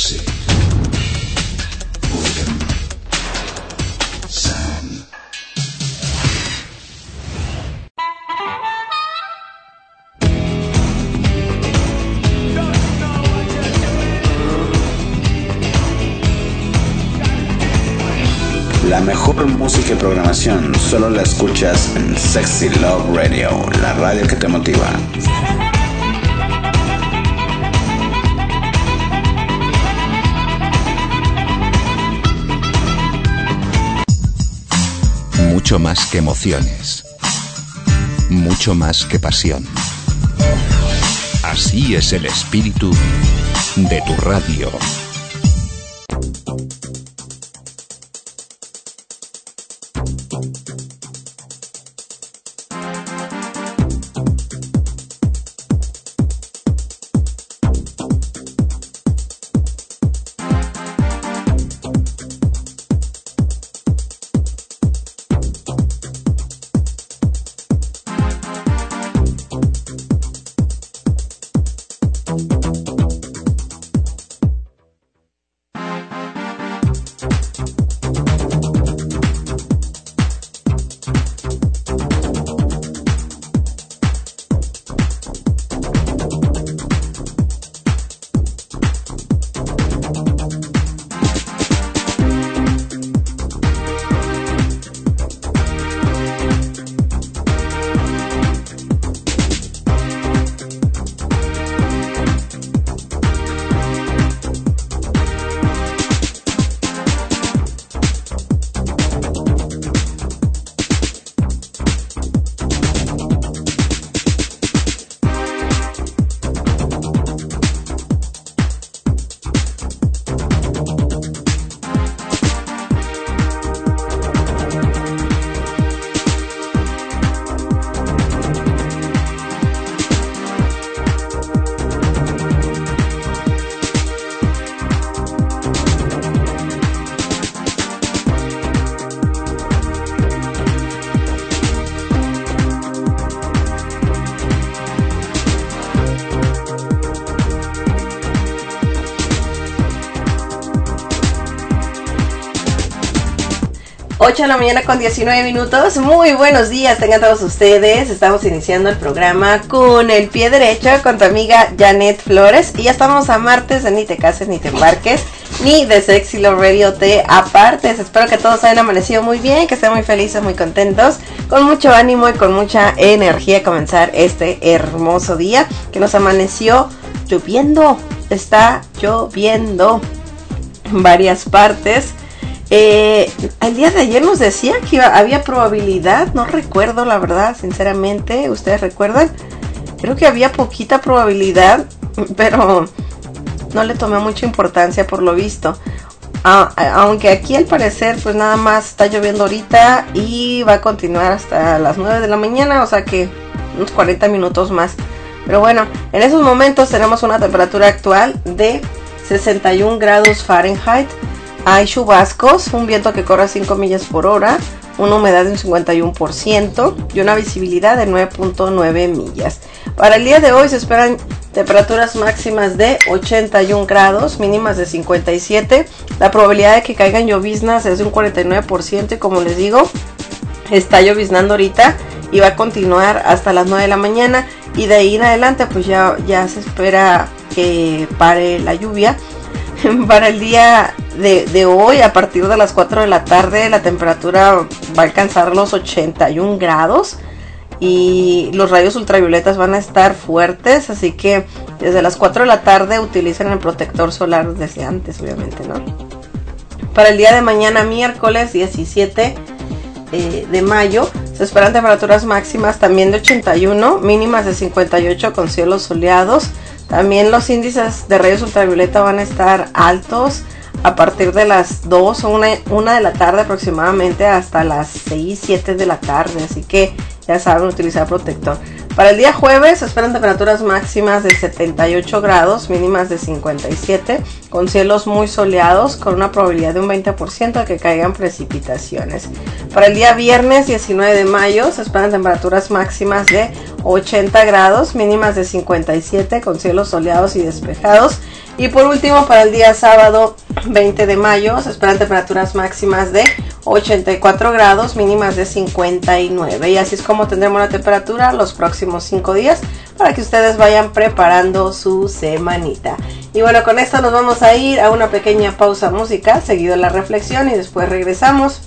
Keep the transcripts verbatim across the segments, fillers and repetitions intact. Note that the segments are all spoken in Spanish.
Music. Rhythm. Sound. La mejor música y programación solo la escuchas en Sexy Love Radio, la radio que te motiva. Mucho más que emociones, mucho más que pasión. Así es el espíritu de tu radio. ocho de la mañana con diecinueve minutos. Muy buenos días, tengan todos ustedes. Estamos iniciando el programa con el pie derecho con tu amiga Janet Flores. Y ya estamos a martes de Ni te cases ni te embarques, ni de Sexy Love Radio te apartes. Espero que todos hayan amanecido muy bien, que estén muy felices, muy contentos, con mucho ánimo y con mucha energía a comenzar este hermoso día que nos amaneció lloviendo. Está lloviendo en varias partes. Eh, el día de ayer nos decía que iba, había probabilidad, no recuerdo la verdad, sinceramente, ¿ustedes recuerdan? Creo que había poquita probabilidad, pero no le tomé mucha importancia por lo visto. Ah, aunque aquí al parecer pues nada más está lloviendo ahorita y va a continuar hasta las nueve de la mañana, o sea que unos cuarenta minutos más. Pero bueno, en esos momentos tenemos una temperatura actual de sesenta y un grados Fahrenheit. Hay chubascos, un viento que corre a cinco millas por hora, una humedad de un cincuenta y uno por ciento y una visibilidad de nueve punto nueve millas. Para el día de hoy se esperan temperaturas máximas de ochenta y un grados, mínimas de cincuenta y siete. La probabilidad de que caigan lloviznas es de un cuarenta y nueve por ciento y como les digo, está lloviznando ahorita y va a continuar hasta las nueve de la mañana y de ahí en adelante pues ya, ya se espera que pare la lluvia. Para el día de, de hoy, a partir de las cuatro de la tarde, la temperatura va a alcanzar los ochenta y un grados y los rayos ultravioletas van a estar fuertes, así que desde las cuatro de la tarde utilicen el protector solar desde antes, obviamente, ¿no? Para el día de mañana, miércoles diecisiete eh, de mayo, se esperan temperaturas máximas también de ochenta y uno, mínimas de cincuenta y ocho con cielos soleados. También los índices de rayos ultravioleta van a estar altos a partir de las dos o una de la tarde aproximadamente hasta las seis, siete de la tarde. Así que ya saben utilizar protector. Para el día jueves se esperan temperaturas máximas de setenta y ocho grados, mínimas de cincuenta y siete, con cielos muy soleados, con una probabilidad de un veinte por ciento de que caigan precipitaciones. Para el día viernes diecinueve de mayo se esperan temperaturas máximas de ochenta grados, mínimas de cincuenta y siete, con cielos soleados y despejados, Y por último, para el día sábado veinte de mayo, se esperan temperaturas máximas de ochenta y cuatro grados, mínimas de cincuenta y nueve. Y así es como tendremos la temperatura los próximos cinco días para que ustedes vayan preparando su semanita. Y bueno, con esto nos vamos a ir a una pequeña pausa musical, seguido la reflexión y después regresamos.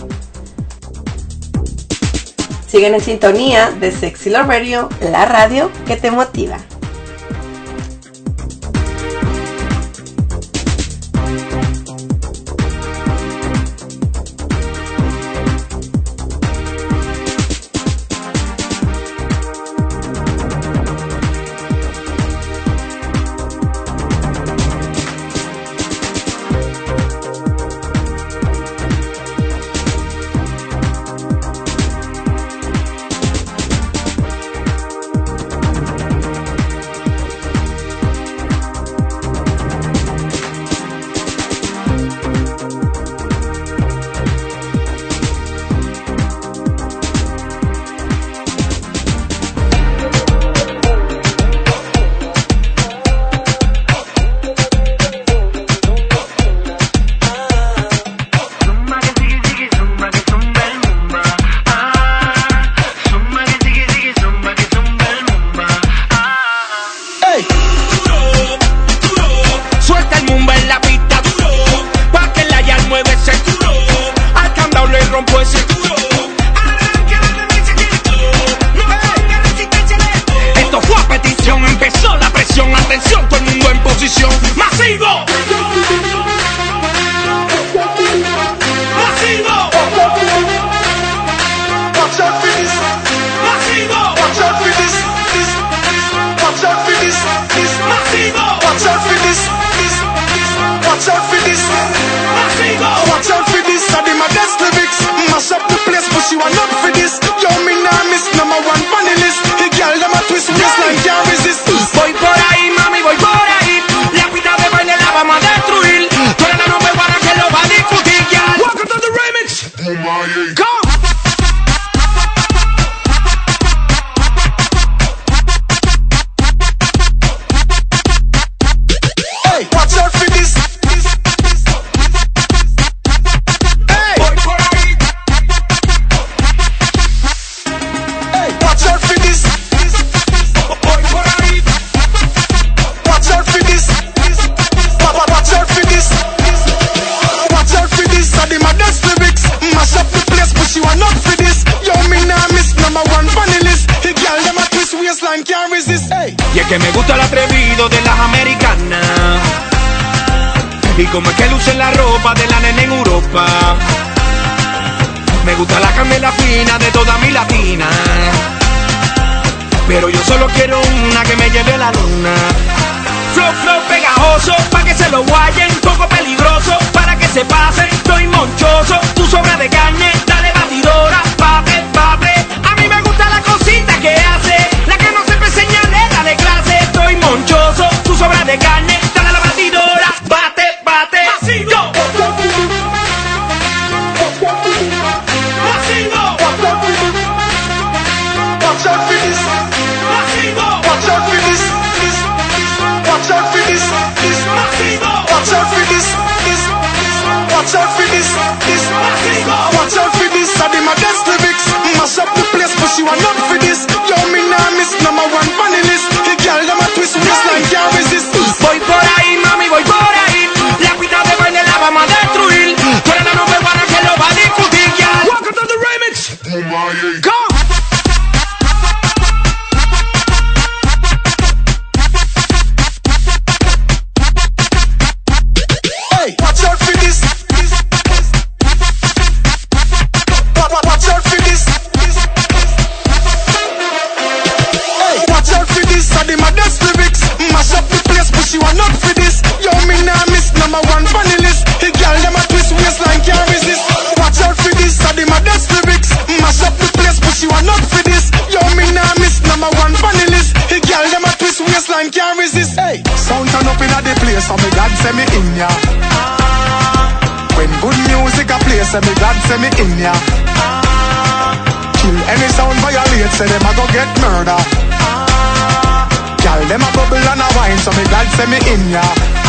Siguen en sintonía de Sexy Love Radio, la radio que te motiva. Y es que me gusta el atrevido de las americanas, y como es que luce la ropa de la nena en Europa. Me gusta la camela fina de toda mi latina, pero yo solo quiero una que me lleve a la luna. Flow, flow pegajoso, pa' que se lo guayen, poco peligroso, para que se pasen, estoy monchoso, tú sobra de caña, dale batidora, pape, pape. A mí me gusta la cosita que hace, la que no sepa enseñarle, dale clase, estoy monchoso, tú sobra de caña, dale la batidora, bate, bate, yo. Watch out for this. Watch out for this. Watch out for this. Watch out for this. Watch out for this. Watch out for this. I did my best lyrics. Mash up the place, but she want up for this. Yo, me nah miss number one funny list. The girl them a twist waistline, can't resist. Voy por ahí, mami, voy por ahí. La pista de baile la vamos a destruir. Tú eres la number one que lo va a discutir, ya. Welcome to the remix. Go. Watch out for this. Watch out for this. Hey, watch out for this. I did my best lyrics. Mash up the place, but she want up for this. Yo, me nah miss number one funny list. The girl them a twist waistline, can't resist. Watch out for this. I did my best lyrics. Mash up the place, but she want up for this. Yo, me nah miss number one funny list. The girl them a twist waistline, can't resist. Hey, sound turn up in a the place, so me glad say me in ya. When good music a play, say me glad say me in ya. Kill any sound violate, say them a go get murder. Girl them a bubble and a wine, so me glad say me in ya.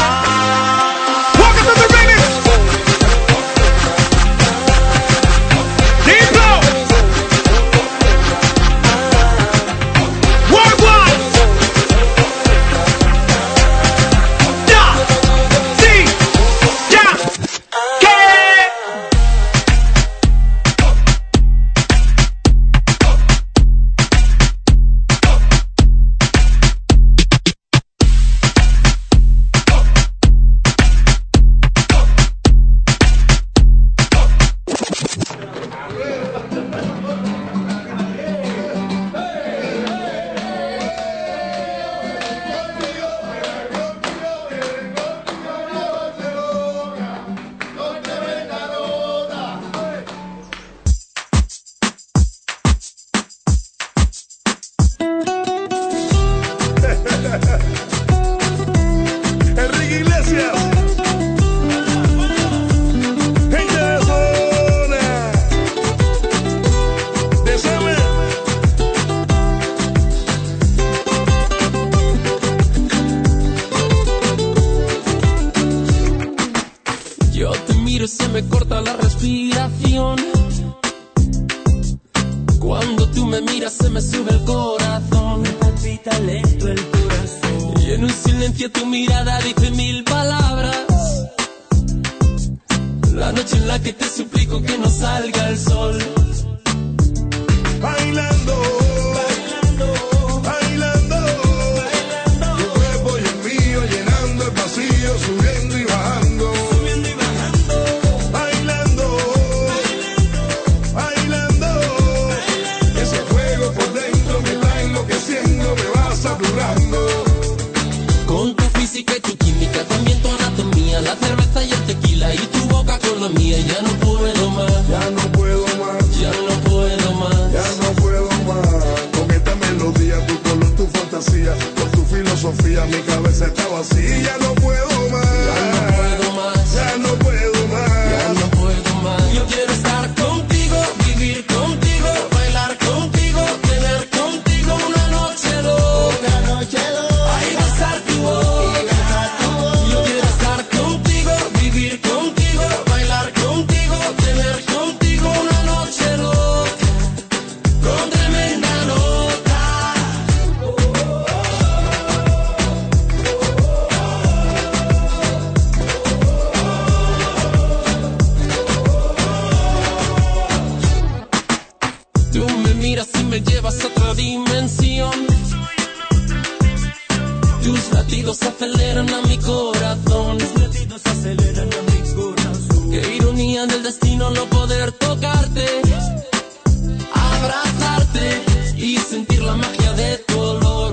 me corta la respiración. Cuando tú me miras se me sube el corazón. Me palpita lento el corazón. Y en un silencio tu mirada dice mil palabras. La noche en la que te suplico que no salga el sol. Bailando, bailando, bailando, bailando. Tu cuerpo y el mío llenando el vacío, subiendo y bajando, subiendo y bajando. Bailando, bailando, bailando, bailando. Ese fuego por dentro me va enloqueciendo, me va saturando. Con tu física y tu química, también tu anatomía, la cerveza y el tequila y tu boca con la mía. Ya no puedo más, ya no puedo más, ya no puedo más, ya no puedo más. Con esta melodía, tu color, tu fantasía, con tu filosofía, mi cabeza está vacía. Ya no puedo más, ya no puedo más, ya no puedo más, ya no puedo más. Yo quiero estar contigo, vivir contigo, bailar contigo, tener contigo una noche loca, una noche loca. Ay, besar tu boca. Yo quiero estar contigo, vivir contigo, bailar contigo, tener contigo una noche loca, con tremenda nota. Tú me miras y me llevas a otra dimensión. Tus latidos aceleran a mi corazón. Tus latidos aceleran a mi corazón. Qué ironía del destino no poder tocarte, abrazarte y sentir la magia de tu olor.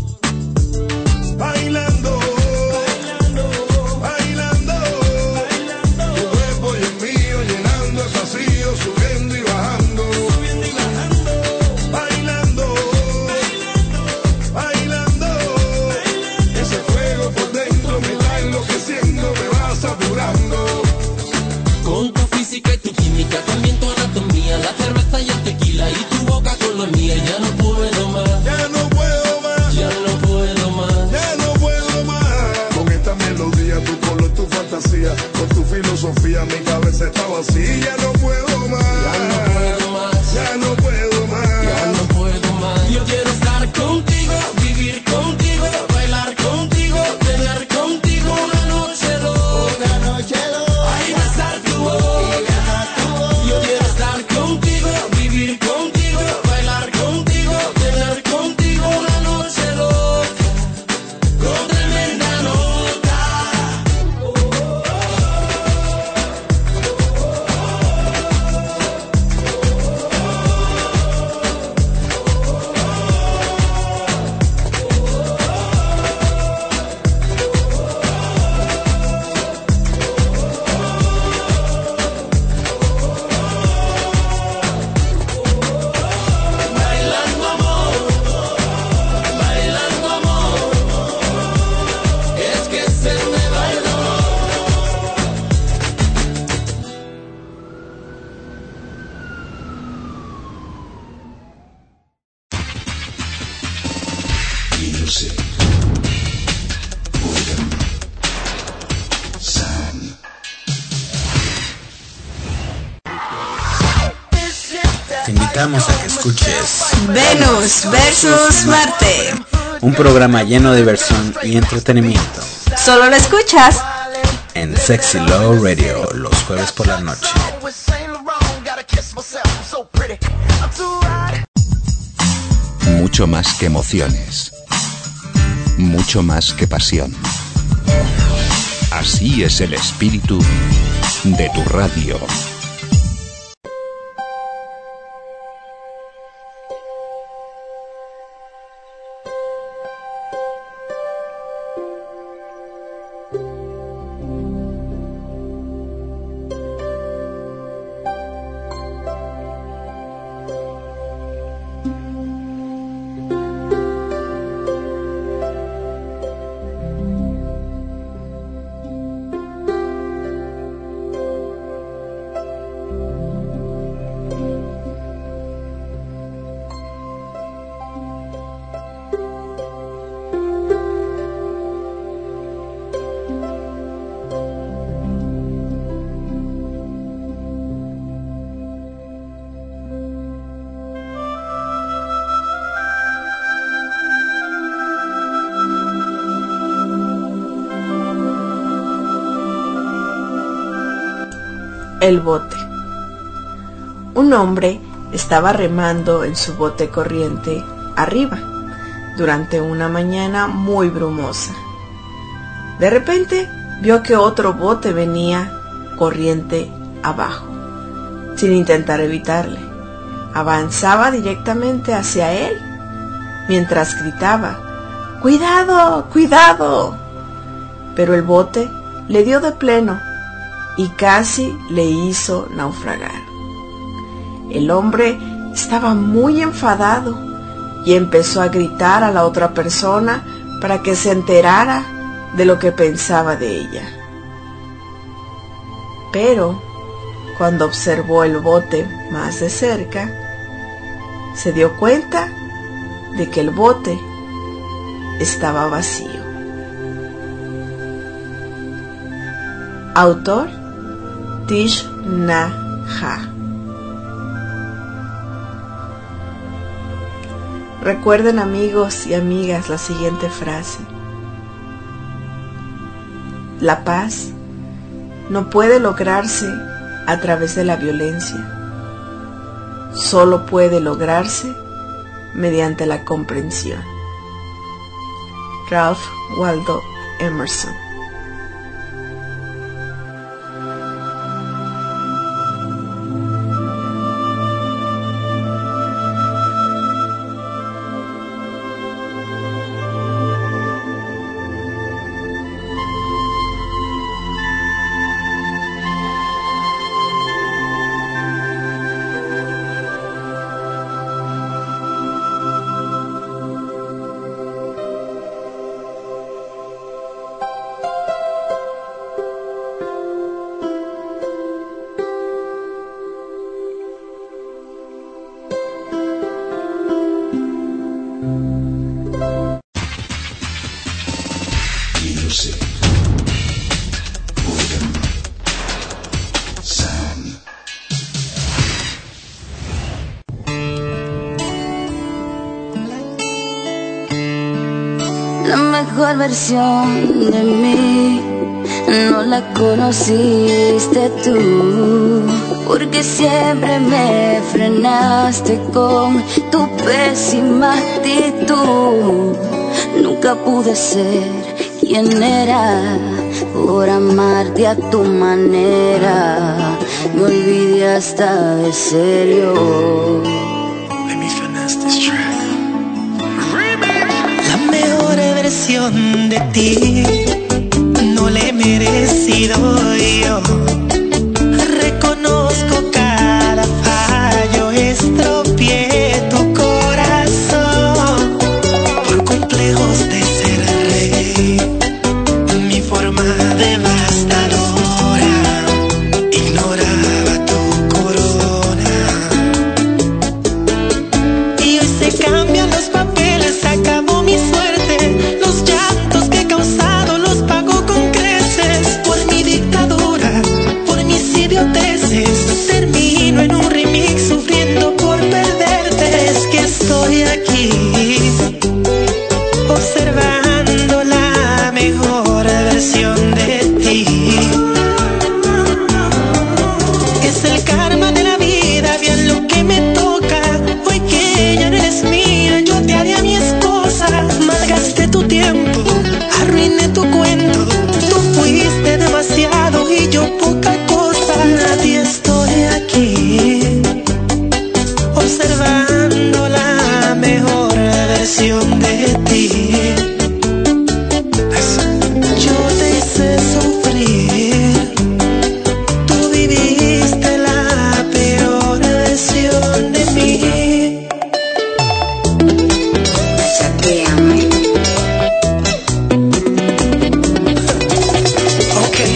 Bailando, bailando, bailando, bailando. Tu cuerpo y el mío llenando el vacío, subiendo y bajando, subiendo y bajando. Bailando, bailando, bailando, bailando. Ese fuego por dentro me está enloqueciendo, me va saturando. Con tu física y tu química, también tu anatomía, la cerveza y el tequila y tu boca con la mía. Ya no puedo más, Ya no puedo más, ya no puedo más. ya no puedo más. Con esta melodía, tu color, tu fantasía, con tu filosofía, mi cabeza está vacía. Ya no puedo más, Ya no puedo más, ya no puedo más. ya no puedo más. Yo quiero estar contigo, vivir contigo, bailar contigo, tener contigo una noche loca, una noche loca. Ay, besar tu boca. Yo quiero estar contigo, vivir contigo, bailar contigo, tener contigo una noche loca, con tremenda nota. Bailando amor, bailando amor, es que se me va el dolor. Music. Rhythm. Sound. Te invitamos a que escuches Venus versus Marte. un programa lleno de diversión y entretenimiento Solo lo escuchas en Sexy Love Radio los jueves por la noche. Mucho más que emociones. Mucho más que pasión. Así es el espíritu de tu radio. El bote. Un hombre estaba remando en su bote corriente arriba durante una mañana muy brumosa. De repente vio que otro bote venía corriente abajo, sin intentar evitarle. Avanzaba directamente hacia él, mientras gritaba: ¡Cuidado! ¡Cuidado! Pero el bote le dio de pleno y casi le hizo naufragar. El hombre estaba muy enfadado y empezó a gritar a la otra persona para que se enterara de lo que pensaba de ella. Pero cuando observó el bote más de cerca, se dio cuenta de que el bote estaba vacío. Autor: Thich Nhat Hanh. Recuerden, amigos y amigas, la siguiente frase: la paz no puede lograrse a través de la violencia, solo puede lograrse mediante la comprensión. Ralph Waldo Emerson. La mejor versión de mí no la conociste tú, porque siempre me frenaste con tu pésima actitud. Nunca pude ser quien era por amarte a tu manera. Me olvidé hasta de serio. Let me finesse this track. La mejor versión de ti no la he merecido yo. Reconozco cada fallo, estropeé tu corazón por complejos de ser rey. Mi forma devastadora ignoraba tu corona. Y hoy se cambian los papeles, acabó mi suerte. Los llantos que he causado los pago con creces. Por mi dictadura, por mis idioteces, termino en un remix sufriendo por perderte. Es que estoy aquí observando la mejor versión de ti. Es el karma de la vida, bien lo que me toca. Hoy que ya no eres mía, yo te haré a mi esposa. Malgasté tu tiempo, arruiné tu cuento. Tú fuiste demasiado y yo poca cosa. Nadie estoy aquí observando la mejor versión de ti. Yo te hice sufrir, tú viviste la peor versión de mí. Chateame. Okay.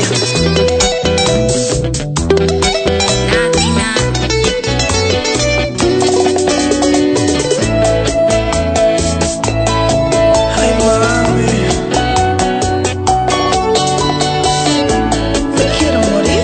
Ay, mami, me quiero morir.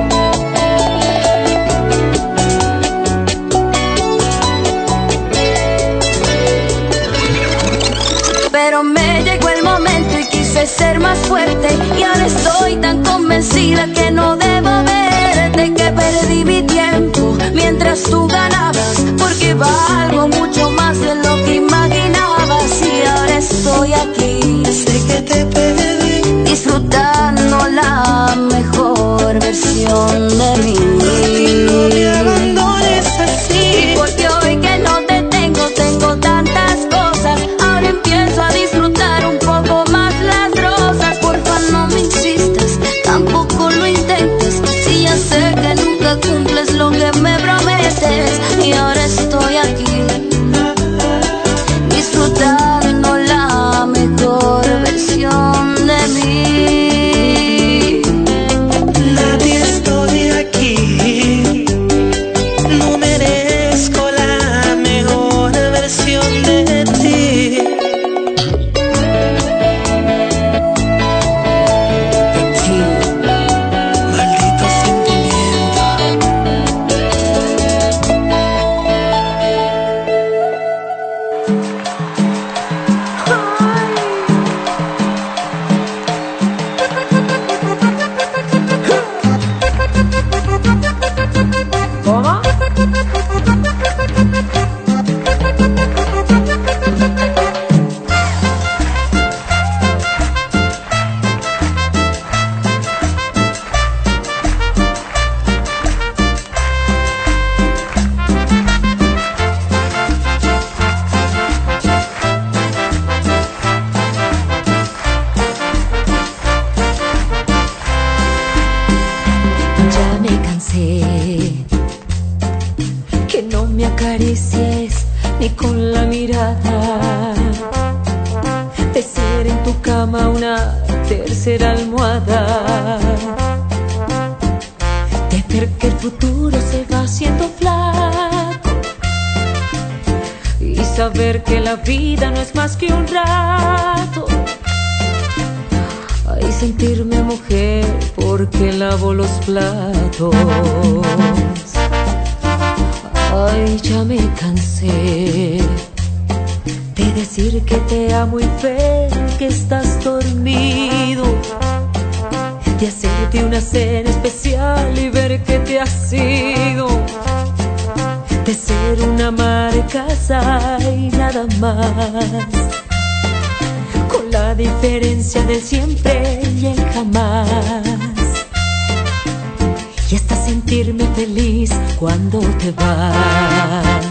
Pero me llegó el momento y quise ser más fuerte, y ahora estoy tan convencida que no debo verte, que perdí mi tiempo mientras tú ganabas, porque valgo mucho más de lo que imaginabas. Y ahora estoy aquí, sé que te perdí, disfrutando la mejor versión de mí. No me abandones así, porque hoy que no te tengo, tengo tantas cosas. Ahora empiezo a disfrutar un poco más las rosas. Porfa, no me insistas, tampoco lo intentes, si ya sé que nunca cumples lo que me prometes. Y ahora estoy aquí, disfrutando la mejor versión de mí. nadie estoy aquí, no merezco la mejor versión de ti. Maldito sentimiento. ¿Cómo? Ya me cansé que no me acaricies ni con la mirada, de ser en tu cama una tercera almohada, de ver que el futuro se va haciendo flaco y saber que la vida no es más que un rato. Ay, sentirme mujer porque lavo los platos. Ay, ya me cansé de decir que te amo y ver que estás dormido, de hacerte una cena especial y ver que te has ido, de ser una ama de casa y nada más, con la diferencia del siempre y el jamás. Y hasta sentirme feliz cuando te vas.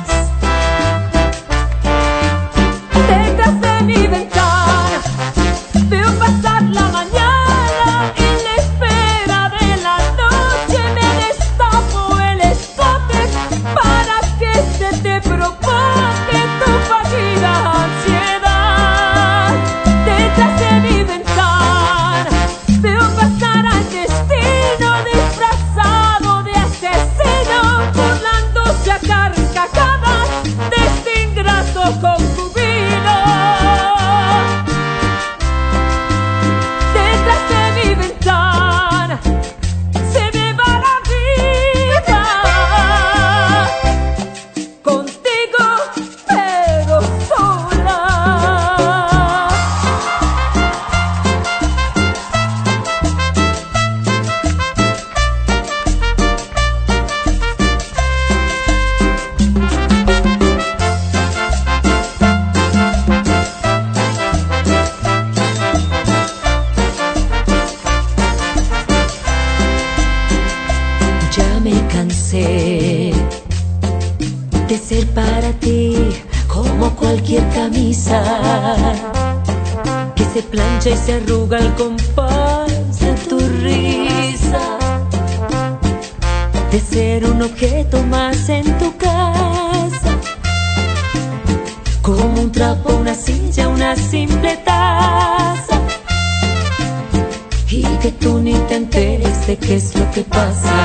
Detrás de mi ventana veo pasar la mañana, en la espera de la noche me destapo el escote para que se te provoque tu fallida ansiedad. Detrás de mi ventana veo pasar al destino disfrazado de asesino, burlándose a carcajadas de este ingrato concubino. Detrás de mi ventana se me va la vida, contigo pero sola. Ya me cansé de ser para ti como cualquier camisa que se plancha y se arruga al compás de tu risa, de ser un objeto más en tu casa, como un trapo, una silla, una simple taza, y que tú ni te enteres de qué es lo que pasa.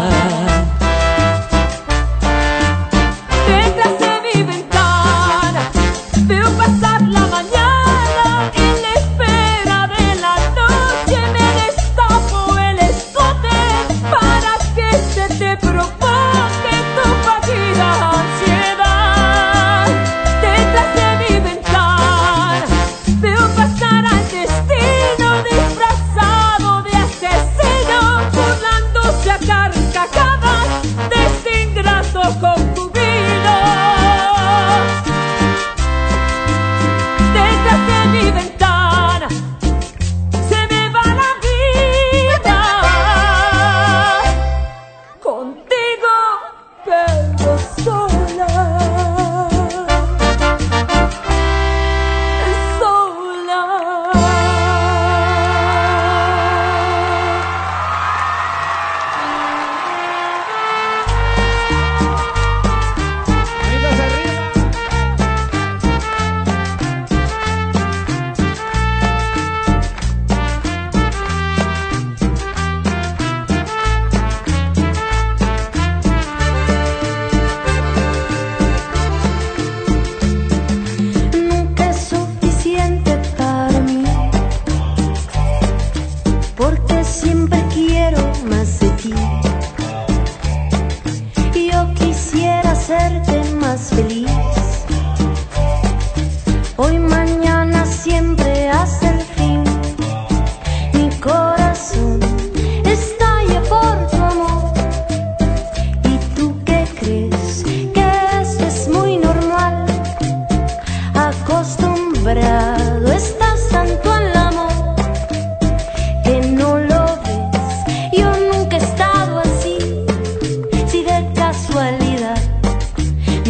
Detrás de mi ventana veo pasar la mañana, en la espera de la noche me destapo el escote para que se te provoque tu fallida ansiedad. Detrás de mi ventana veo pasar al destino disfrazado de asesino, burlándose a carcajadas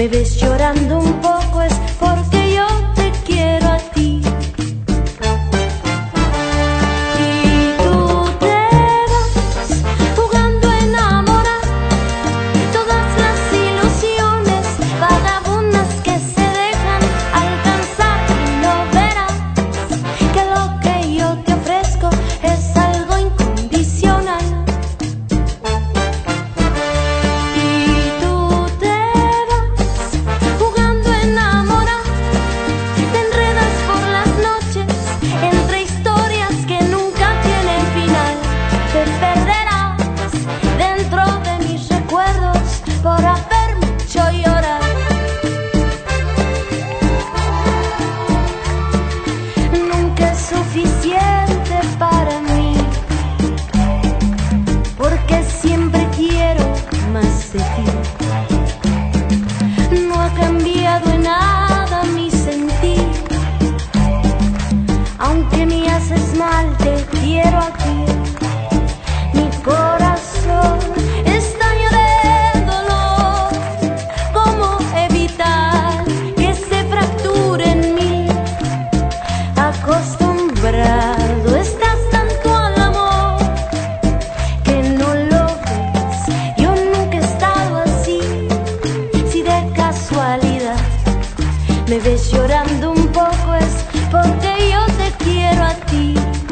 me ves llorando un poco es porque yo te quiero a ti. Y tú te vas jugando a enamorar, todas las ilusiones vagabundas que se dejan alcanzar, y no verás que lo que yo te ofrezco es algo incondicional. Y tú te vas jugando a enamorar, te enredas por las noches entre historias que nunca tienen final. Te perderás dentro de mis recuerdos por haberme hecho llorar. Nunca es suficiente para mí, porque siempre quiero más de ti. No ha cambiado en nada mi sentir, aunque me haces mal, te quiero aquí. Mi corazón estalla de dolor. ¿Cómo evitar que se fracture en mí? Acostumbrado estás tanto al amor que no lo ves. Yo nunca he estado así. Si de casualidad me ves llorando un poco es porque yo te quiero a ti.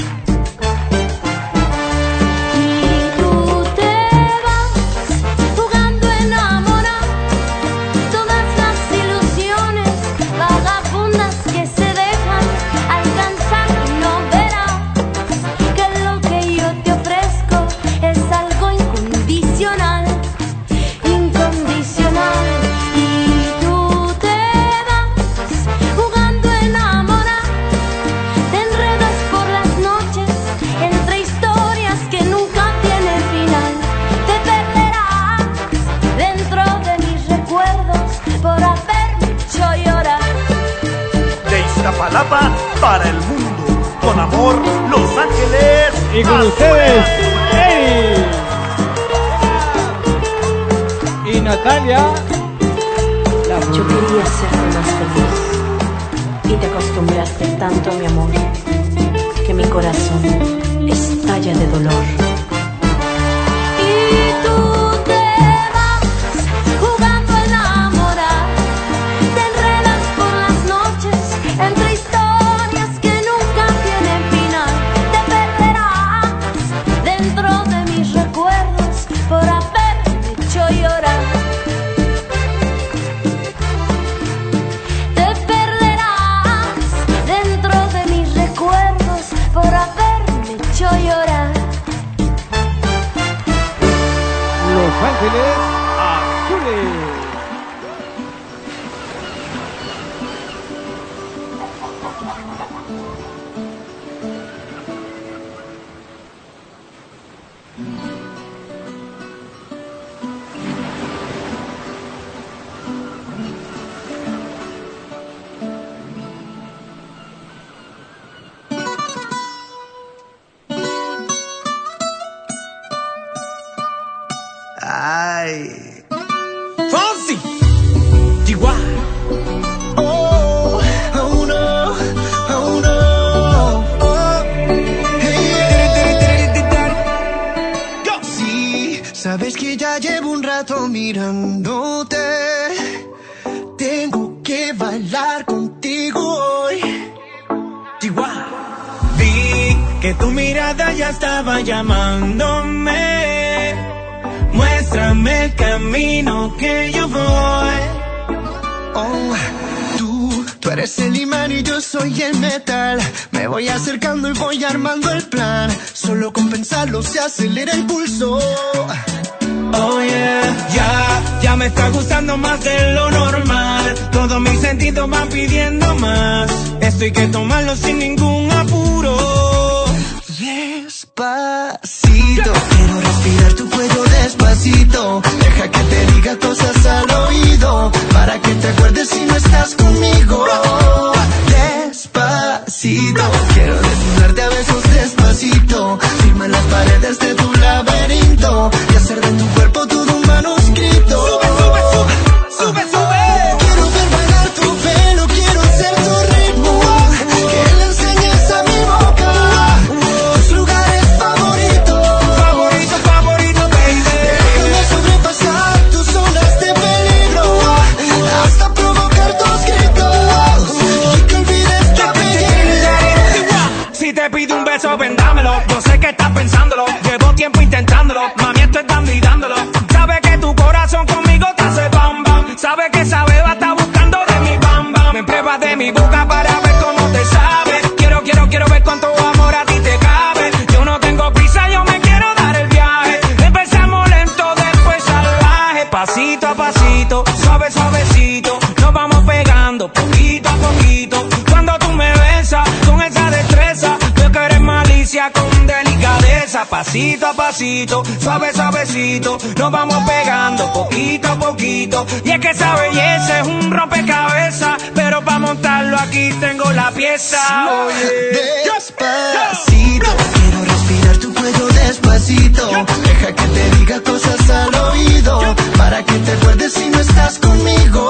Y tú te vas jugando a enamorar, todas las ilusiones vagabundas que se dejan alcanzar, y no verás que lo que yo te ofrezco es algo incondicional, incondicional. Y tú te vas jugando a enamorar, te enredas por las noches entre historias que nunca tienen final. Te perderás dentro de mis recuerdos por haberme hecho llorar. De Iztapalapa para el mundo, con amor, Los Ángeles. Y con ustedes, Eri y Natalia. Yo quería ser más feliz y te acostumbraste tanto a mi amor que mi corazón estalla de dolor. Y tú te vas jugando a enamorar, te enredas por las noches entre historias que nunca tienen final. Te perderás dentro de mis recuerdos por haberme hecho llorar. Te perderás dentro de mis recuerdos por haberme hecho llorar. Los Ángeles Azules. Ay. Fonsi, Chihuahua. Oh, oh no, oh no. Oh. Hey. Sí, sabes que ya llevo un rato mirándote. Tengo que bailar contigo hoy. Chihuahua. Vi que tu mirada ya estaba llamándome. Muéstrame el camino que yo voy. Oh, tú, tú eres el imán y yo soy el metal. Me voy acercando y voy armando el plan. Solo con pensarlo se acelera el pulso. Oh yeah, ya, ya me está gustando más de lo normal. Todos mis sentidos van pidiendo más. Esto hay que tomarlo sin ningún apuro. Despacito, quiero respirar tu cuello despacito. Deja que te diga cosas al oído, para que te acuerdes si no estás conmigo. Despacito, quiero desnudarte a besos despacito. Firma las paredes de tu laberinto y hacer de tu cuerpo todo un manuscrito. Sube, sube, sube, sube, sube. Yo sé que estás pensándolo, llevo tiempo intentándolo. Mami, esto es dando y dándolo. Sabe que tu corazón conmigo te hace bam bam. Sabe que esa beba está buscando de mi bam bam. Me pruebas de mi boca para ver cómo te sabe. Quiero, quiero, quiero ver cuánto amor a ti te cabe. Yo no tengo prisa, yo me quiero dar el viaje. Empezamos lento, después salvaje. Pasito a pasito, suave, suavecito. Nos vamos pegando poquito a poquito. Cuando tú me besas con esa destreza, veo que eres malicia con delicadeza. Pasito a pasito, suave, suavecito. Nos vamos pegando poquito a poquito. Y es que esa belleza es un rompecabezas, pero para montarlo aquí tengo la pieza. Oye, despacito, quiero respirar tu cuello despacito. Deja que te diga cosas al oído, para que te acuerdes si no estás conmigo.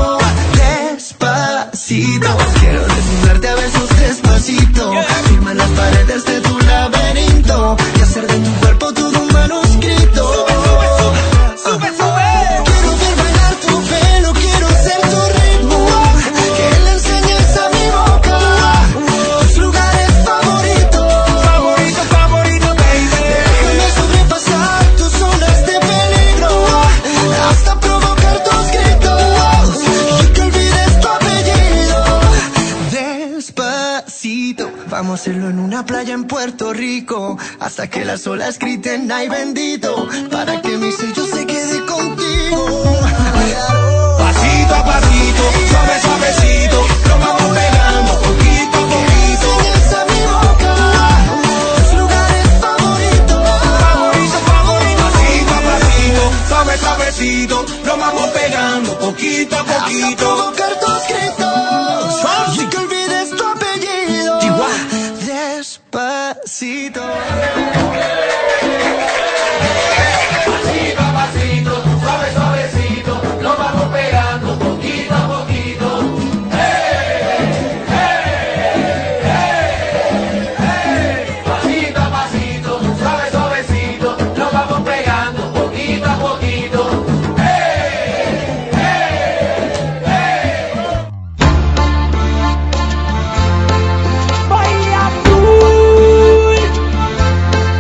Despacito, quiero desnudarte a besos despacito. Firma las paredes de tu laberinto y hacer de tu cuerpo todo un manuscrito. Sube, sube. Quiero ver bailar tu pelo, quiero ser tu ritmo. Que le enseñes a mi boca tus lugares favoritos. Favorito, favorito, baby. Déjame sobrepasar tus zonas de peligro hasta provocar tus gritos y que olvides tu apellido. Despacito, vamos a hacerlo en una playa en Puerto Rico hasta que las olas griten ay bendito, para que mi sello se quede contigo. Pasito a pasito, suave, suavecito. Nos vamos pegando poquito a poquito. Enseñas a mi boca tus lugares favoritos. Favorito, favorito. Pasito a pasito, suave, suavecito. Nos vamos pegando poquito a Hasta poquito. provocar tus gritos y que olvides tu apellido. Despacito. Pasito a pasito, suave, suavecito. Nos vamos pegando poquito a poquito. Hey, hey, hey, hey. Pasito a pasito, suave, suavecito. Nos vamos pegando poquito a poquito. Hey, hey, hey. Baila tú.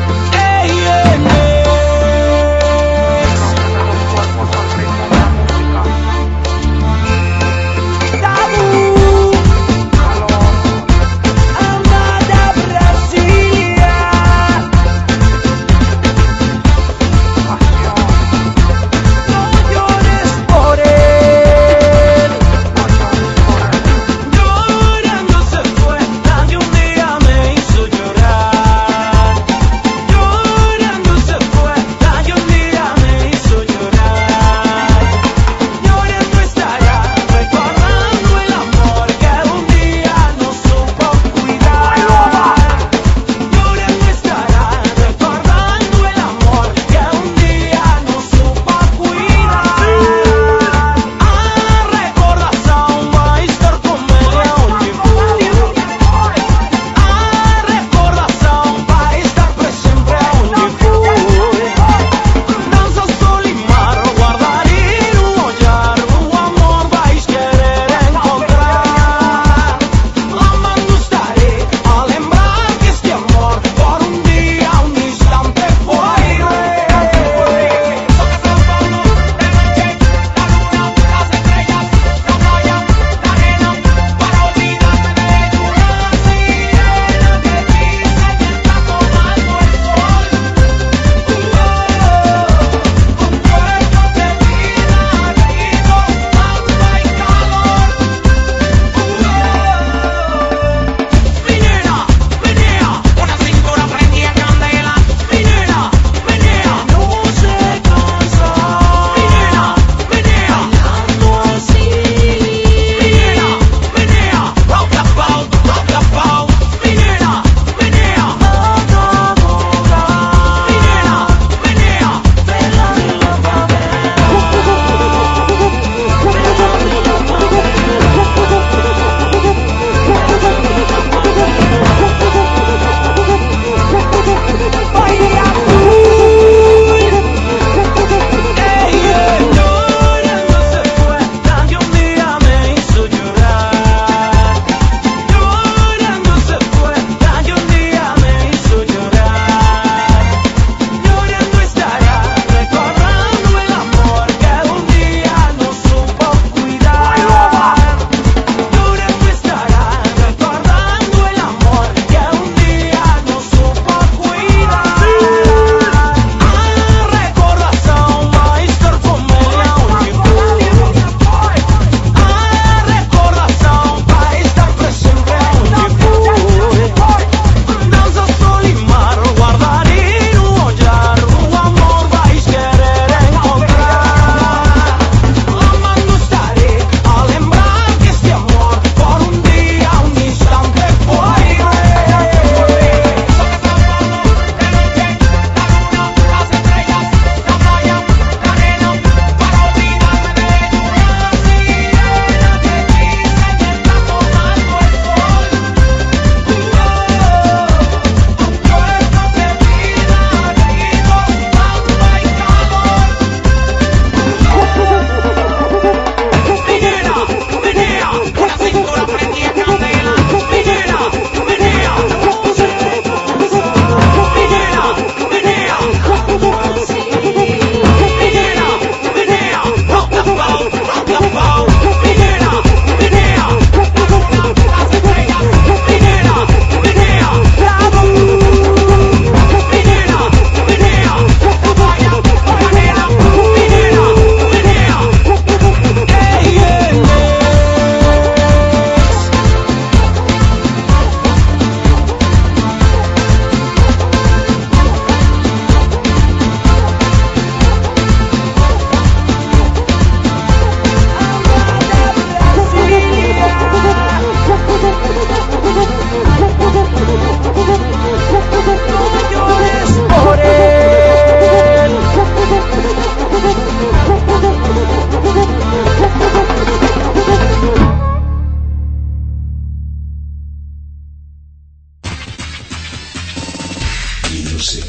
Music.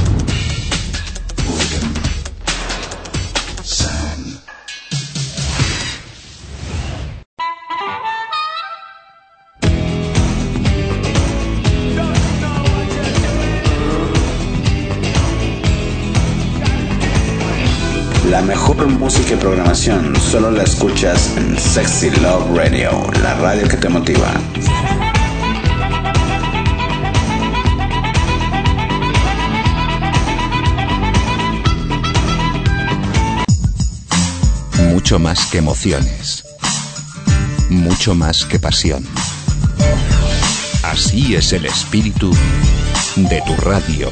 William Sam. La mejor música y programación solo la escuchas en Sexy Love Radio, la radio que te motiva. Mucho más que emociones. Mucho más que pasión. Así es el espíritu de tu radio.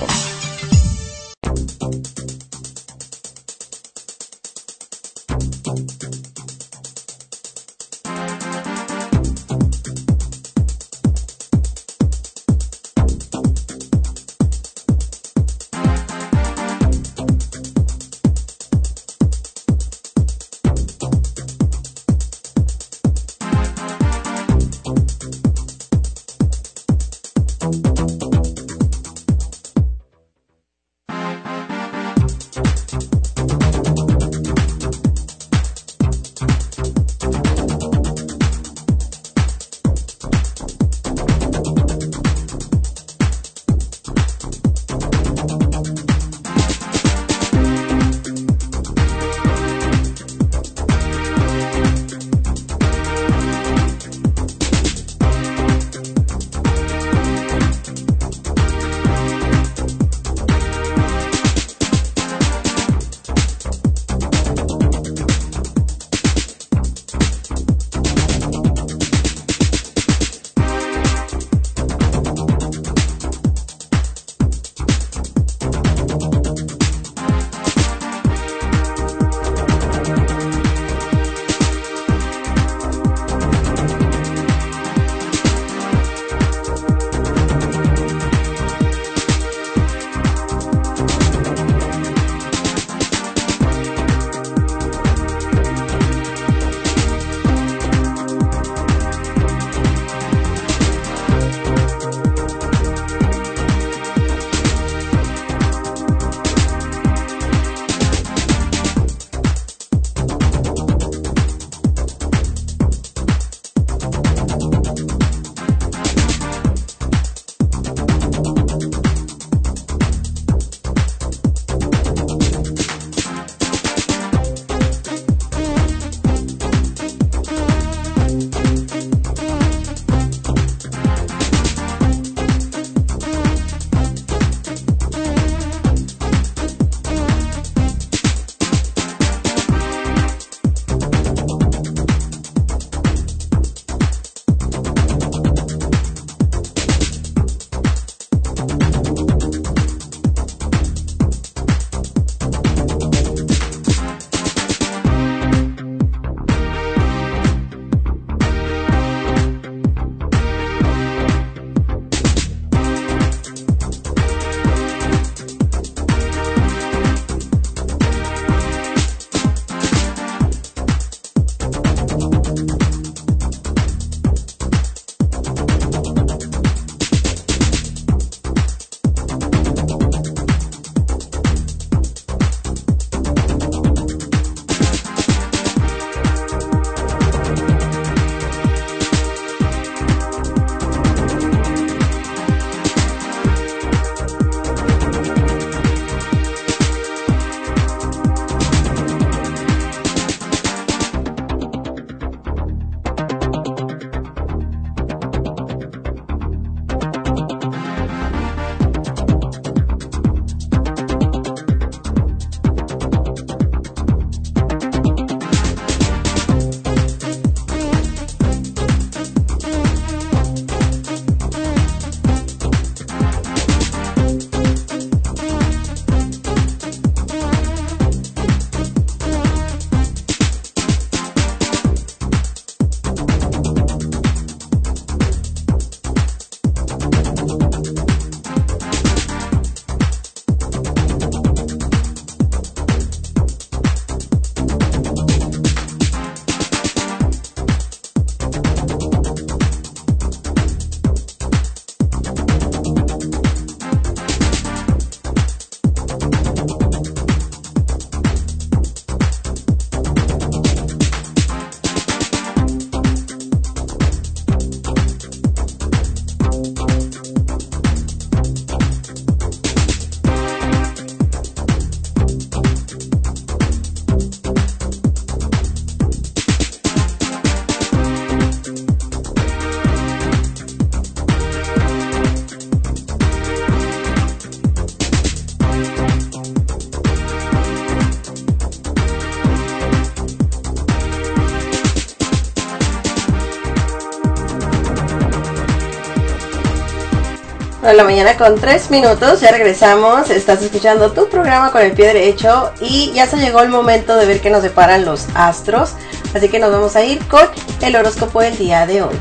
De la mañana con tres minutos, ya regresamos. Estás escuchando tu programa con el pie derecho y ya se llegó el momento de ver qué nos deparan los astros. Así que nos vamos a ir con el horóscopo del día de hoy.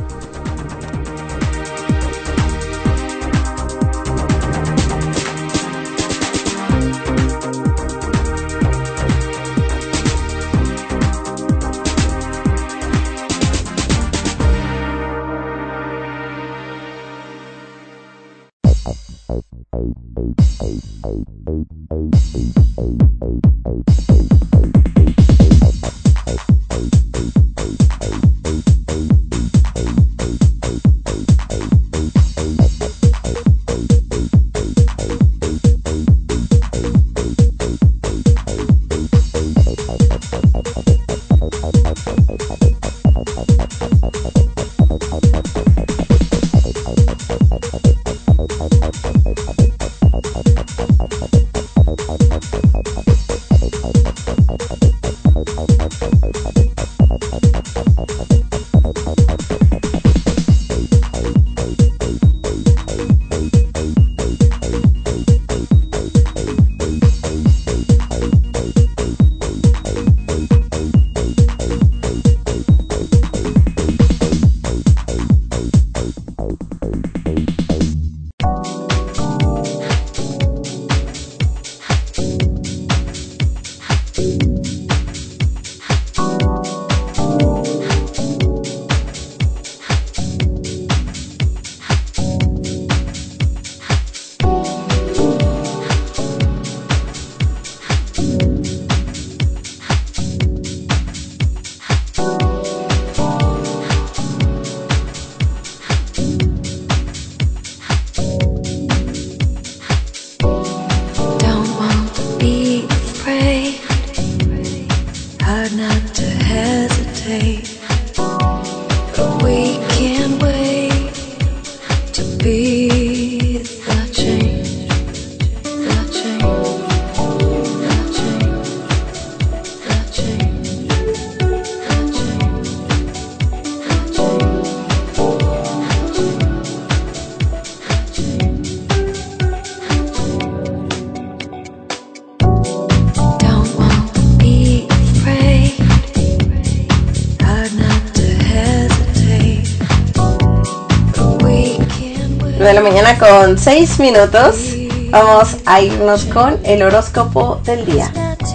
De la mañana con seis minutos, vamos a irnos con el horóscopo del día.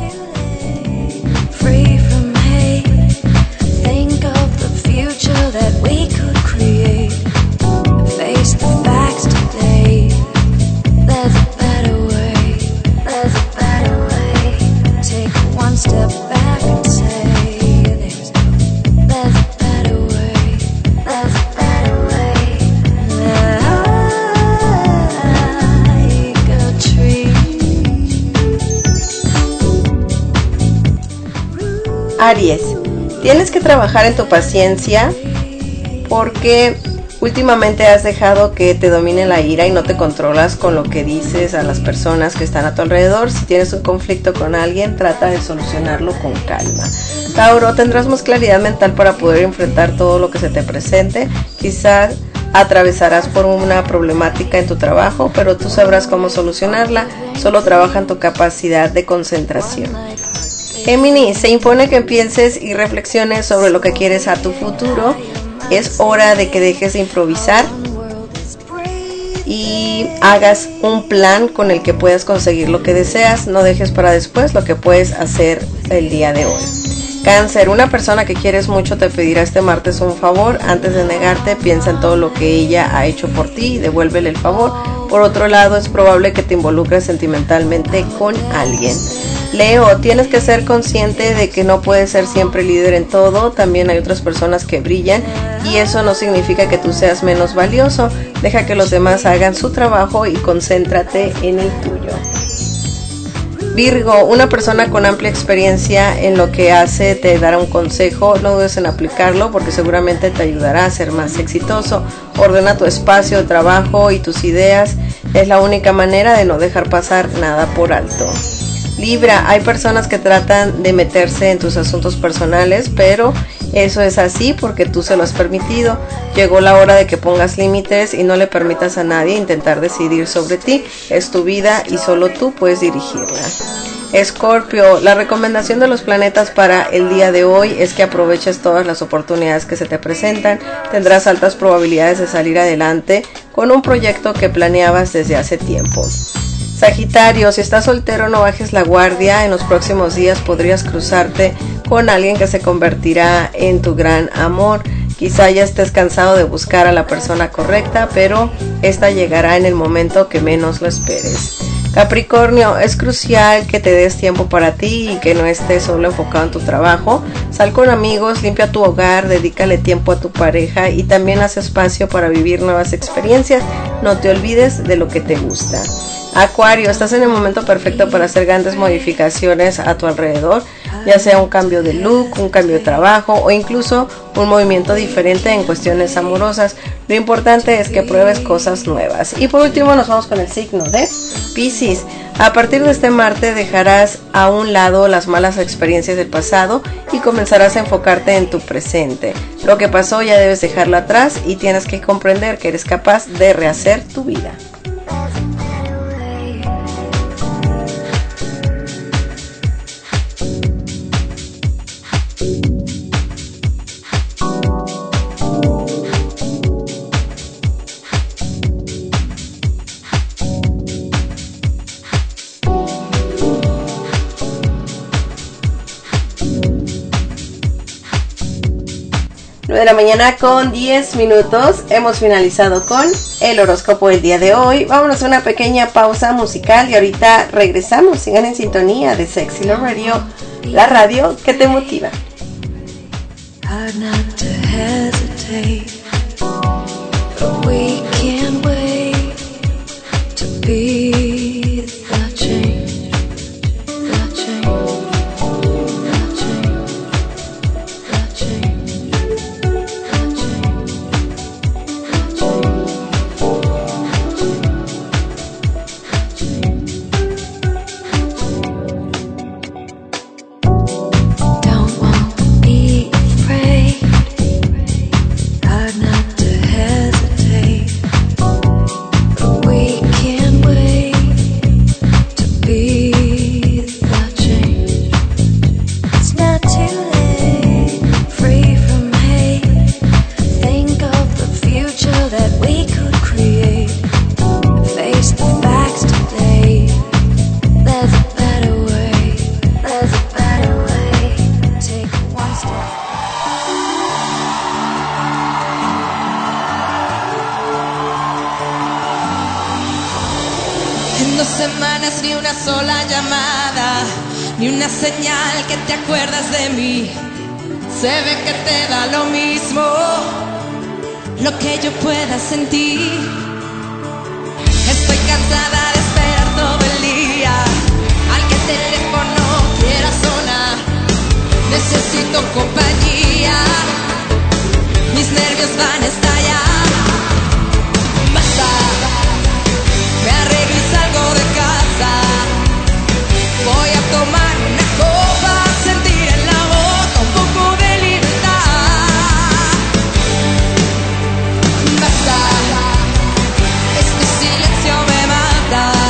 Aries, tienes que trabajar en tu paciencia porque últimamente has dejado que te domine la ira y no te controlas con lo que dices a las personas que están a tu alrededor. Si tienes un conflicto con alguien, trata de solucionarlo con calma. Tauro, tendrás más claridad mental para poder enfrentar todo lo que se te presente. Quizás atravesarás por una problemática en tu trabajo, pero tú sabrás cómo solucionarla. Solo trabaja en tu capacidad de concentración. Géminis, se impone que pienses y reflexiones sobre lo que quieres a tu futuro. Es hora de que dejes de improvisar y hagas un plan con el que puedas conseguir lo que deseas. No dejes para después lo que puedes hacer el día de hoy. Cáncer, una persona que quieres mucho te pedirá este martes un favor. Antes de negarte, piensa en todo lo que ella ha hecho por ti y devuélvele el favor. Por otro lado, es probable que te involucres sentimentalmente con alguien. Leo, tienes que ser consciente de que no puedes ser siempre líder en todo. También hay otras personas que brillan y eso no significa que tú seas menos valioso. Deja que los demás hagan su trabajo y concéntrate en el tuyo. Virgo, una persona con amplia experiencia en lo que hace te dará un consejo. No dudes en aplicarlo porque seguramente te ayudará a ser más exitoso. Ordena tu espacio de trabajo y tus ideas. Es la única manera de no dejar pasar nada por alto. Libra, hay personas que tratan de meterse en tus asuntos personales, pero Eso es así porque tú se lo has permitido. Llegó la hora de que pongas límites y no le permitas a nadie intentar decidir sobre ti. Es tu vida y solo tú puedes dirigirla. Escorpio, la recomendación de los planetas para el día de hoy es que aproveches todas las oportunidades que se te presentan. Tendrás altas probabilidades de salir adelante con un proyecto que planeabas desde hace tiempo. Sagitario, si estás soltero no bajes la guardia. En los próximos días podrías cruzarte con alguien que se convertirá en tu gran amor. Quizá ya estés cansado de buscar a la persona correcta, pero esta llegará en el momento que menos lo esperes. Capricornio, es crucial que te des tiempo para ti y que no estés solo enfocado en tu trabajo. Sal con amigos, limpia tu hogar, dedícale tiempo a tu pareja y también haz espacio para vivir nuevas experiencias. No te olvides de lo que te gusta. Acuario, estás en el momento perfecto para hacer grandes modificaciones a tu alrededor, ya sea un cambio de look, un cambio de trabajo o incluso un movimiento diferente en cuestiones amorosas. Lo importante es que pruebes cosas nuevas. Y por último nos vamos con el signo de Piscis. A partir de este martes dejarás a un lado las malas experiencias del pasado y comenzarás a enfocarte en tu presente. Lo que pasó ya debes dejarlo atrás y tienes que comprender que eres capaz de rehacer tu vida. nueve de la mañana con diez minutos. Hemos finalizado con el horóscopo del día de hoy. Vámonos a una pequeña pausa musical y ahorita regresamos. Sigan en sintonía de Sexy Love Radio, la radio que te motiva. Hard not to hesitate, but we can't wait to be the change, the change. Señal que te acuerdas de mí. Se ve que te da lo mismo lo que yo pueda sentir. Estoy cansada de esperar todo el día al que el teléfono quiera sonar. Necesito compañía, mis nervios van a estallar. Basta, me arreglo y salgo de casa. Voy a tomar una copa, sentir en la boca un poco de libertad. Basta, este silencio me mata.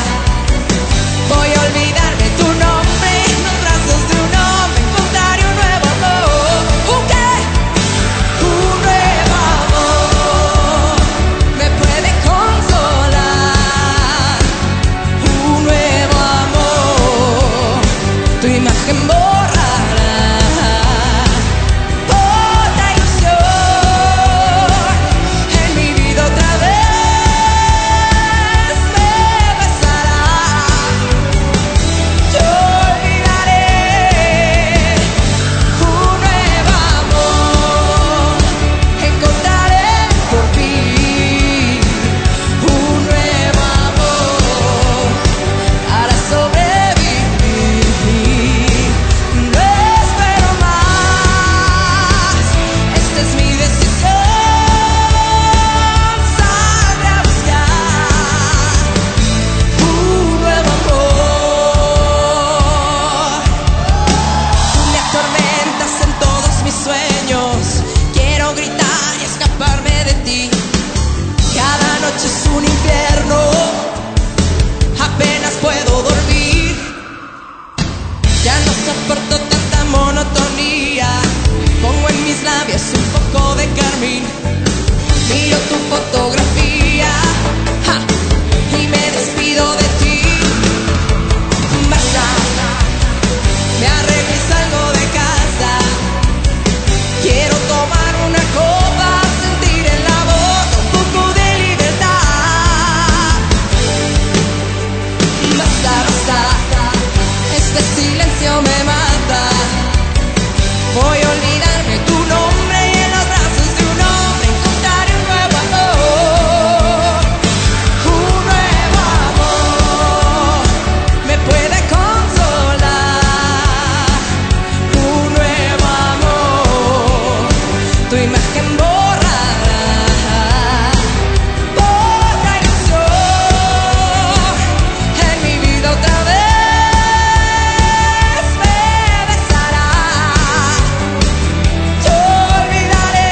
canción me mata. Voy a olvidarme tu nombre y en los brazos de un hombre encontraré un nuevo amor. Un nuevo amor me puede consolar. Un nuevo amor, tu imagen borrará. Otra ilusión en mi vida otra vez me besará. Yo olvidaré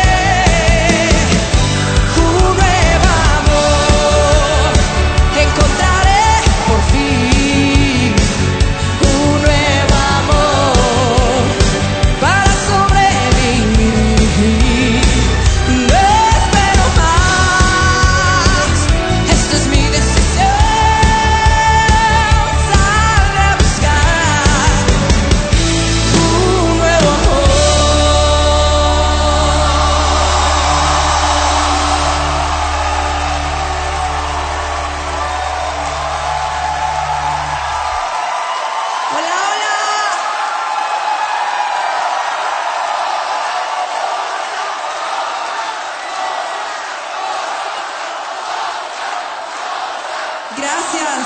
un nuevo amor que encontraré por fin. Un nuevo amor para sobrevivir. No espero más, esta es mi decisión. Saldré a buscar un nuevo amor. Hola, hola. Gracias.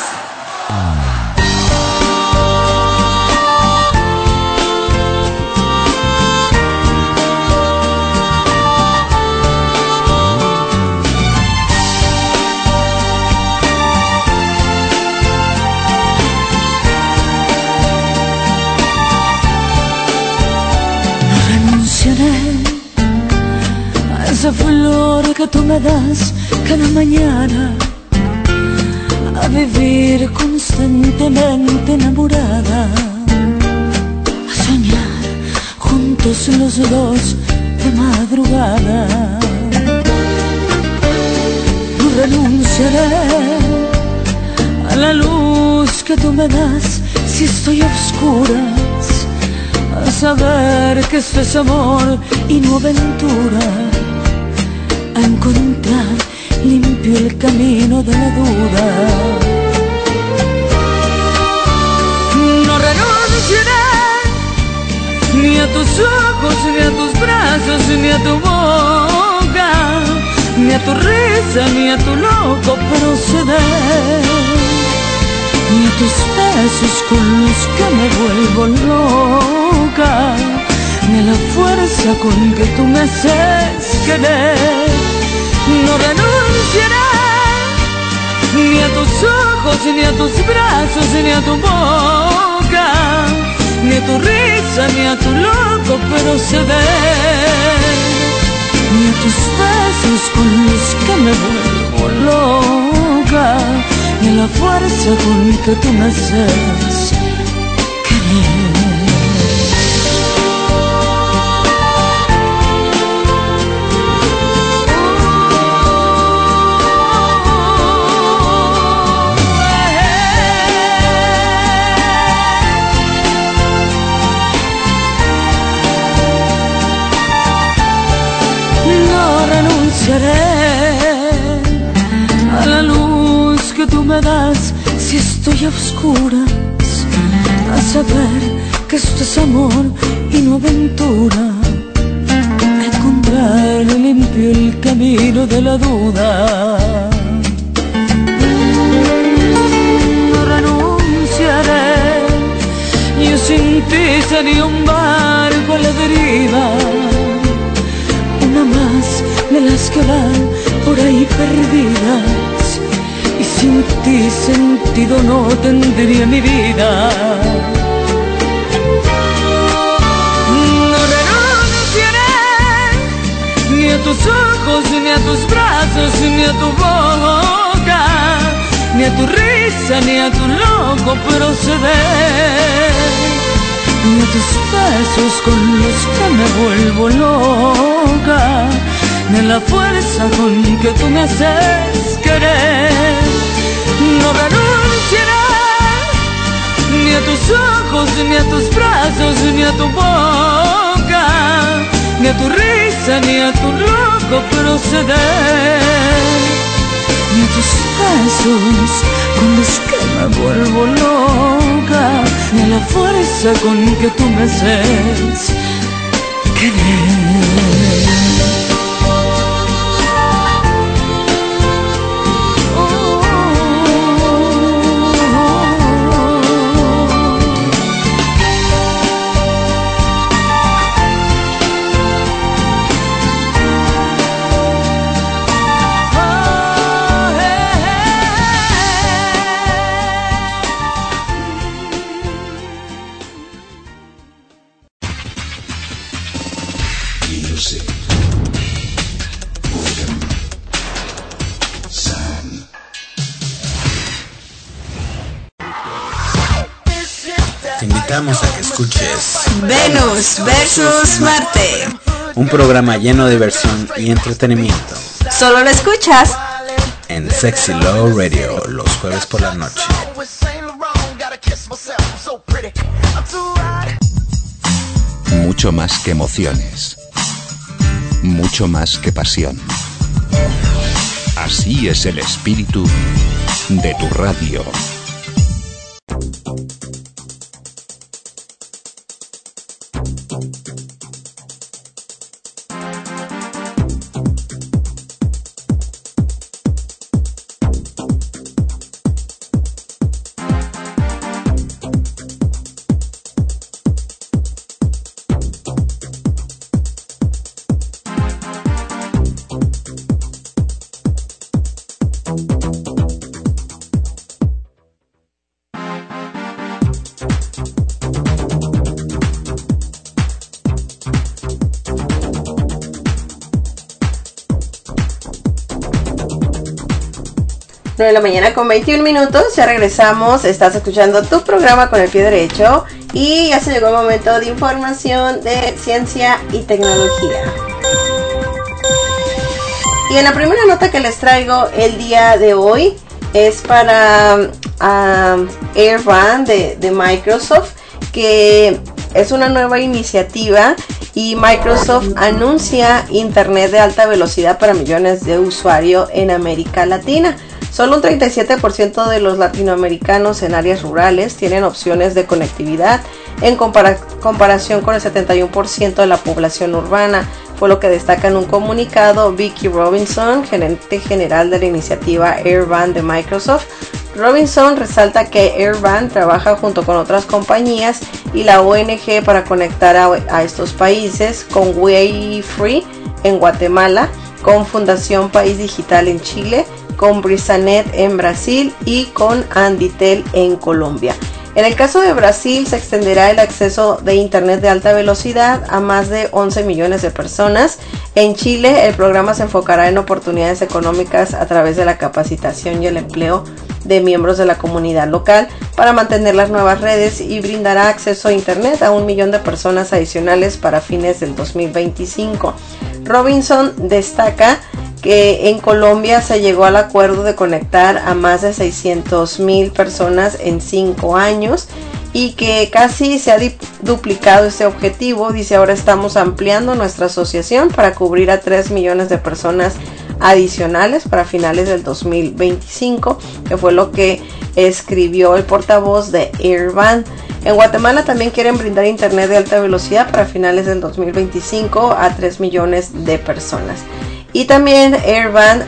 Renunciaré a esa flor que tú me das cada mañana, a vivir constantemente enamorada, a soñar juntos los dos de madrugada. Renunciaré a la luz que tú me das si estoy a oscuras, a saber que esto es amor y no aventura, a encontrar limpio el camino de la duda. No renunciaré ni a tus ojos, ni a tus brazos, ni a tu boca, ni a tu risa, ni a tu loco proceder, ni a tus besos con los que me vuelvo loca, ni a la fuerza con que tú me haces querer. No renunciaré ni a tus ojos, ni a tus brazos, ni a tu boca, ni a tu risa, ni a tu loco proceder, ni a tus besos con los que me vuelvo loca, ni a la fuerza con que tú me haces querer. A la luz que tú me das si estoy a oscuras, a saber que esto es amor y no aventura, a encontrar limpio el camino de la duda. No renunciaré, yo sin ti sería un barco a la deriva, una más de las que van por ahí perdidas, y sin ti sentido no tendría mi vida. No renunciaré ni a tus ojos, ni a tus brazos, ni a tu boca, ni a tu risa, ni a tu loco proceder, ni a tus besos con los que me vuelvo loca, ni a la fuerza con que tú me haces querer. No renunciaré ni a tus ojos, ni a tus brazos, ni a tu boca, ni a tu risa, ni a tu loco proceder, ni a tus besos con los que me vuelvo loca, ni a la fuerza con que tú me haces querer. Te invitamos a que escuches Venus versus Marte. Un programa lleno de diversión y entretenimiento. Solo lo escuchas en Sexy Love Radio los jueves por la noche. Mucho más que emociones. Mucho más que pasión. Así es el espíritu de tu radio. nueve de la mañana con veintiún minutos, ya regresamos, estás escuchando tu programa con el pie derecho y ya se llegó el momento de información de ciencia y tecnología. Y en la primera nota que les traigo el día de hoy es para uh, AirBand de, de Microsoft, que es una nueva iniciativa y Microsoft anuncia internet de alta velocidad para millones de usuarios en América Latina. Solo un treinta y siete por ciento de los latinoamericanos en áreas rurales tienen opciones de conectividad en compara- comparación con el setenta y uno por ciento de la población urbana, fue lo que destaca en un comunicado Vicki Robinson, gerente general de la iniciativa AirBand de Microsoft. Robinson resalta que AirBand trabaja junto con otras compañías y la O N G para conectar a, a estos países, con Way Free en Guatemala, con Fundación País Digital en Chile, con Brisanet en Brasil y con Anditel en Colombia. En el caso de Brasil se extenderá el acceso de internet de alta velocidad a más de once millones de personas. En Chile el programa se enfocará en oportunidades económicas a través de la capacitación y el empleo de miembros de la comunidad local para mantener las nuevas redes y brindará acceso a internet a un millón de personas adicionales para fines del dos mil veinticinco. Robinson destaca que en Colombia se llegó al acuerdo de conectar a más de seiscientos mil personas en cinco años y que casi se ha duplicado este objetivo. Dice, ahora estamos ampliando nuestra asociación para cubrir a tres millones de personas adicionales para finales del dos mil veinticinco, que fue lo que escribió el portavoz de AirBand. En Guatemala también quieren brindar internet de alta velocidad para finales del dos mil veinticinco a tres millones de personas. Y también AirBand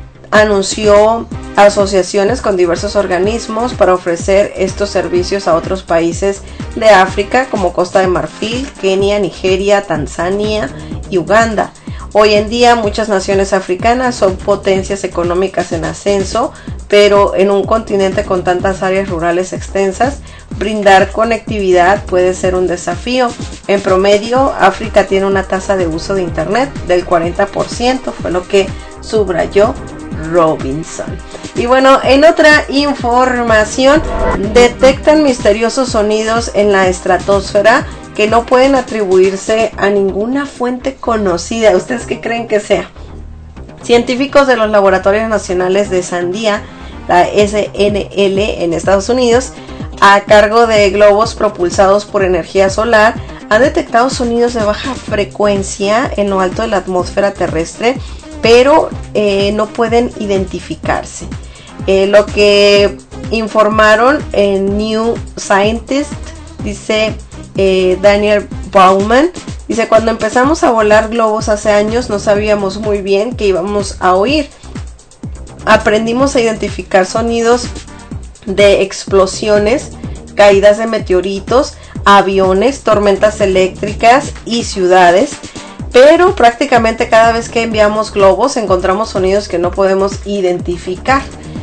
anunció asociaciones con diversos organismos para ofrecer estos servicios a otros países de África como Costa de Marfil, Kenia, Nigeria, Tanzania y Uganda. Hoy en día muchas naciones africanas son potencias económicas en ascenso, pero en un continente con tantas áreas rurales extensas, brindar conectividad puede ser un desafío. En promedio, África tiene una tasa de uso de internet del cuarenta por ciento, fue lo que subrayó Robinson. Y bueno, en otra información, detectan misteriosos sonidos en la estratosfera que no pueden atribuirse a ninguna fuente conocida. ¿Ustedes qué creen que sea? Científicos de los laboratorios nacionales de Sandia, la S N L en Estados Unidos, a cargo de globos propulsados por energía solar, han detectado sonidos de baja frecuencia en lo alto de la atmósfera terrestre, pero eh, no pueden identificarse. Eh, lo que informaron en New Scientist dice eh, Daniel Bauman. Dice, cuando empezamos a volar globos hace años no sabíamos muy bien qué íbamos a oír. Aprendimos a identificar sonidos de explosiones, caídas de meteoritos, aviones, tormentas eléctricas y ciudades. Pero prácticamente cada vez que enviamos globos encontramos sonidos que no podemos identificar.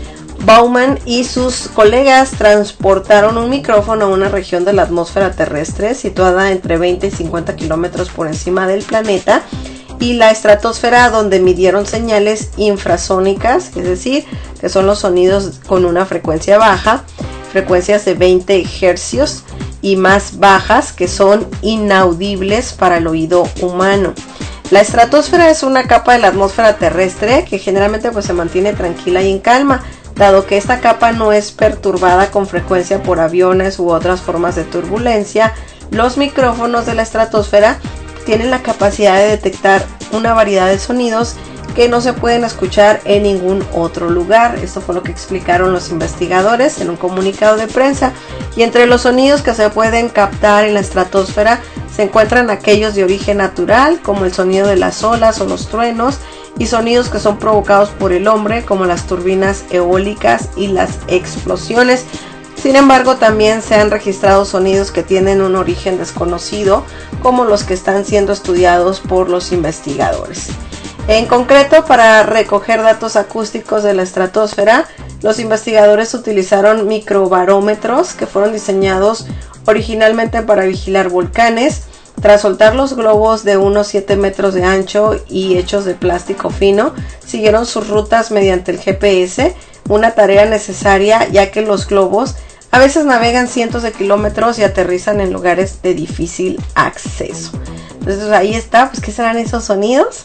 Bauman y sus colegas transportaron un micrófono a una región de la atmósfera terrestre situada entre veinte y cincuenta kilómetros por encima del planeta y la estratosfera, donde midieron señales infrasónicas, es decir, que son los sonidos con una frecuencia baja, frecuencias de veinte hercios y más bajas, que son inaudibles para el oído humano. La estratosfera es una capa de la atmósfera terrestre que generalmente pues se mantiene tranquila y en calma. Dado que esta capa no es perturbada con frecuencia por aviones u otras formas de turbulencia, los micrófonos de la estratosfera tienen la capacidad de detectar una variedad de sonidos que no se pueden escuchar en ningún otro lugar. Esto fue lo que explicaron los investigadores en un comunicado de prensa. Y entre los sonidos que se pueden captar en la estratosfera se encuentran aquellos de origen natural, como el sonido de las olas o los truenos, y sonidos que son provocados por el hombre, como las turbinas eólicas y las explosiones. Sin embargo, también se han registrado sonidos que tienen un origen desconocido, como los que están siendo estudiados por los investigadores. En concreto, para recoger datos acústicos de la estratosfera, los investigadores utilizaron microbarómetros que fueron diseñados originalmente para vigilar volcanes. Tras soltar los globos de unos siete metros de ancho y hechos de plástico fino, siguieron sus rutas mediante el G P S, una tarea necesaria ya que los globos a veces navegan cientos de kilómetros y aterrizan en lugares de difícil acceso. Entonces ahí está, pues ¿qué serán esos sonidos?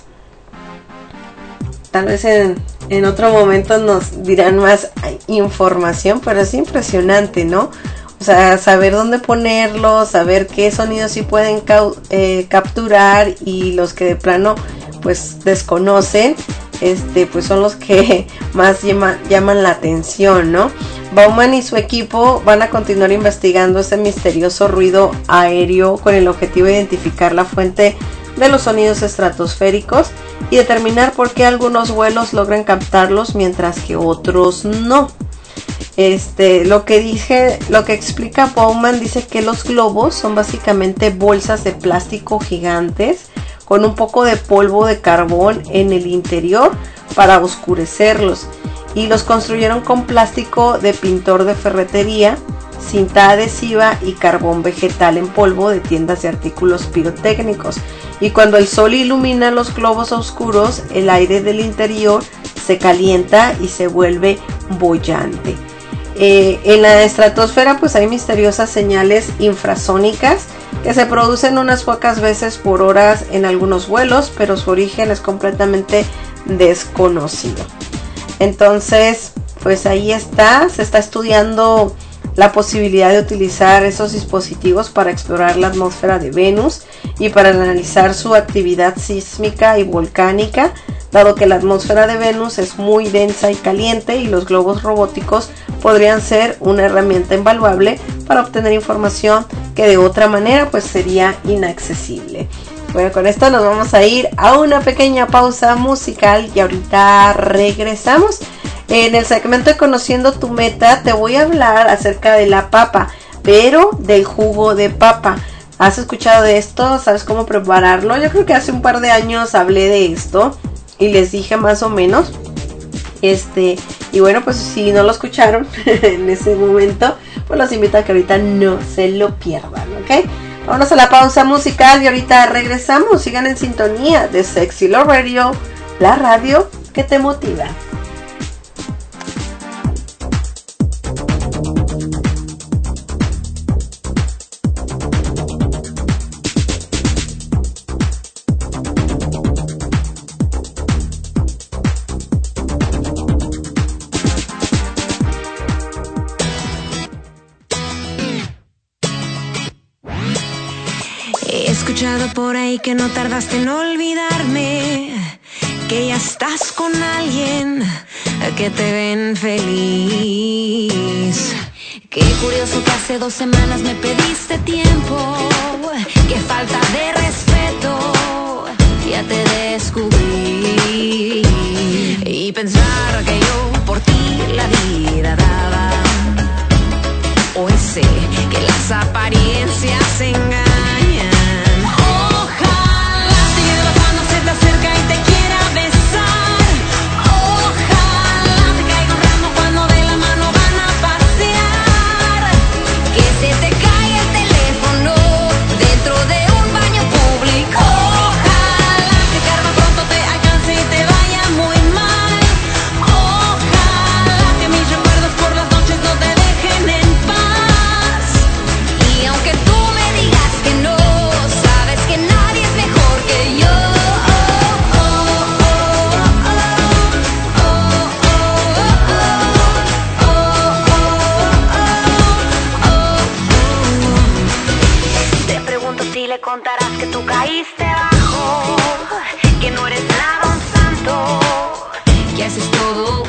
Tal vez en, en otro momento nos dirán más información, pero es impresionante, ¿no? O sea, saber dónde ponerlos, saber qué sonidos sí pueden eh, capturar y los que de plano pues desconocen, este, pues son los que más llama, llaman la atención, ¿no? Bauman y su equipo van a continuar investigando este misterioso ruido aéreo con el objetivo de identificar la fuente de los sonidos estratosféricos y determinar por qué algunos vuelos logran captarlos mientras que otros no. Este, lo que dije, lo que explica Bauman, dice que los globos son básicamente bolsas de plástico gigantes con un poco de polvo de carbón en el interior para oscurecerlos, y los construyeron con plástico de pintor de ferretería, cinta adhesiva y carbón vegetal en polvo de tiendas de artículos pirotécnicos. Y cuando el sol ilumina los globos oscuros, el aire del interior se calienta y se vuelve bollante. Eh, en la estratosfera pues hay misteriosas señales infrasónicas que se producen unas pocas veces por horas en algunos vuelos, pero su origen es completamente desconocido. Entonces pues ahí está, se está estudiando la posibilidad de utilizar esos dispositivos para explorar la atmósfera de Venus y para analizar su actividad sísmica y volcánica, dado que la atmósfera de Venus es muy densa y caliente, y los globos robóticos podrían ser una herramienta invaluable para obtener información que de otra manera pues sería inaccesible. Bueno, con esto nos vamos a ir a una pequeña pausa musical y ahorita regresamos. En el segmento de Conociendo tu Meta te voy a hablar acerca de la papa, pero del jugo de papa. ¿Has escuchado de esto? ¿Sabes cómo prepararlo? Yo creo que hace un par de años hablé de esto y les dije más o menos. Este, y bueno, pues si no lo escucharon en ese momento, pues los invito a que ahorita no se lo pierdan, ¿ok? Vámonos a la pausa musical y ahorita regresamos. Sigan en sintonía de Sexy Love Radio, la radio que te motiva. Por ahí que no tardaste en olvidarme, que ya estás con alguien que te ven feliz, Qué curioso que hace dos semanas me pediste tiempo. Qué falta de respeto, ya te descubrí. Y pensar que yo por ti la vida daba. Hoy sé que las apariencias engañan. Ojalá te llueva cuando se te acerca y te quiera besar. Ojalá te caiga un ramo cuando de la mano van a pasear. Que se te caiga el teléfono dentro de un baño público. Ojalá que karma pronto te alcance y te vaya muy mal. Ojalá que mis recuerdos por las noches no te dejen en paz. Y aunque tú me digas que no, sabes que nadie es mejor que yo. Te pregunto si le contarás que tú caíste bajo, que no eres nada un santo, que haces todo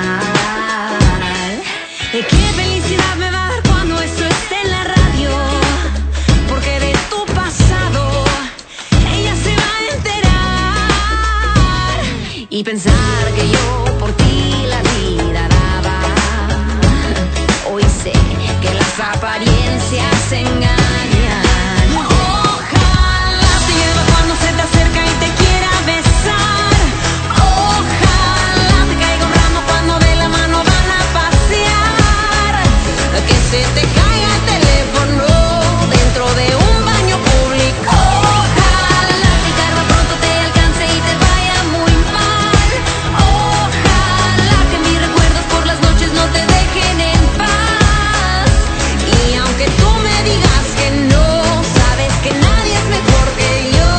mal. Qué felicidad me va a dar cuando esto esté en la radio, porque de tu pasado ella se va a enterar. Y pensar que yo por ti la vida daba. Hoy sé que las apariencias engañan. Ojalá te llueva cuando se te acerca y te quiera besar. Ojalá te caiga un ramo cuando de la mano van a pasear. Que se te caiga el teléfono dentro de un baño público. Ojalá que karma pronto te alcance y te vaya muy mal. Ojalá que mis recuerdos por las noches no te dejen en paz. Y aunque tú me digas que no, sabes que nadie es mejor que yo.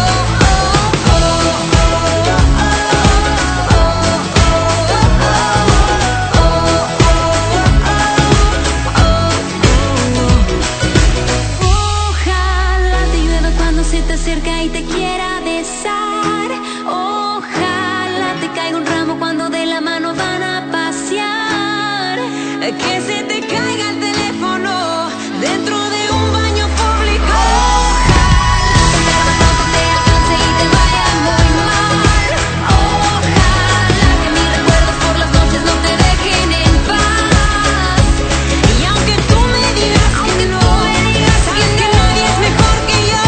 Ojalá te llueva cuando se te acerca y te quiera besar. Ojalá te caiga un ramo cuando de la mano van a pasear. Que se te caiga el teléfono dentro de un baño público. Ojalá que karma pronto te alcance y te vaya muy mal. Ojalá que mis recuerdos por las noches no te dejen en paz. Y aunque tú me digas que no, sabes que nadie es mejor que yo.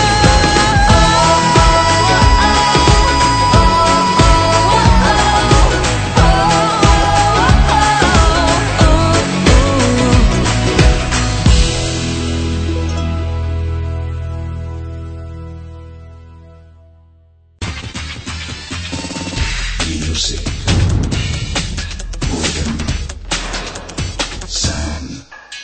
Music. Rhythm. Sound.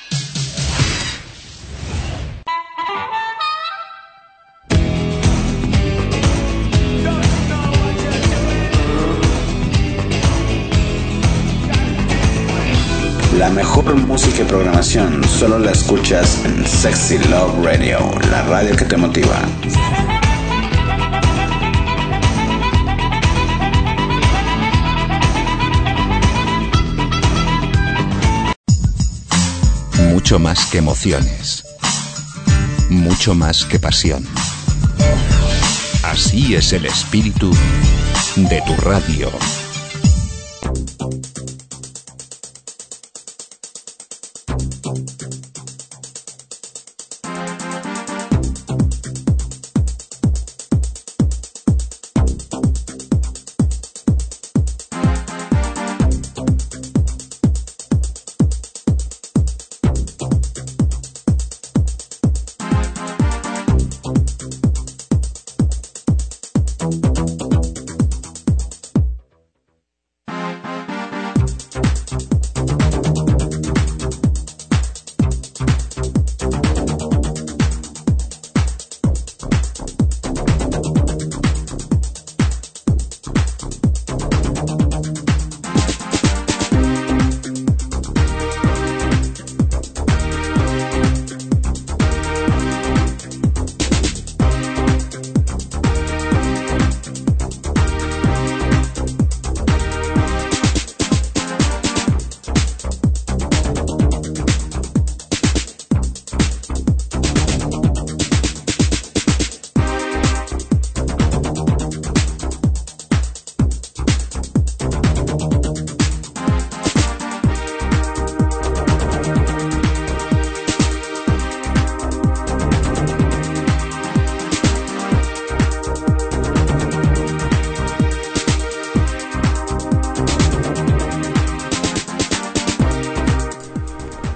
La mejor música y programación solo la escuchas en Sexy Love Radio, la radio que te motiva. Mucho más que emociones. Mucho más que pasión. Así es el espíritu de tu radio.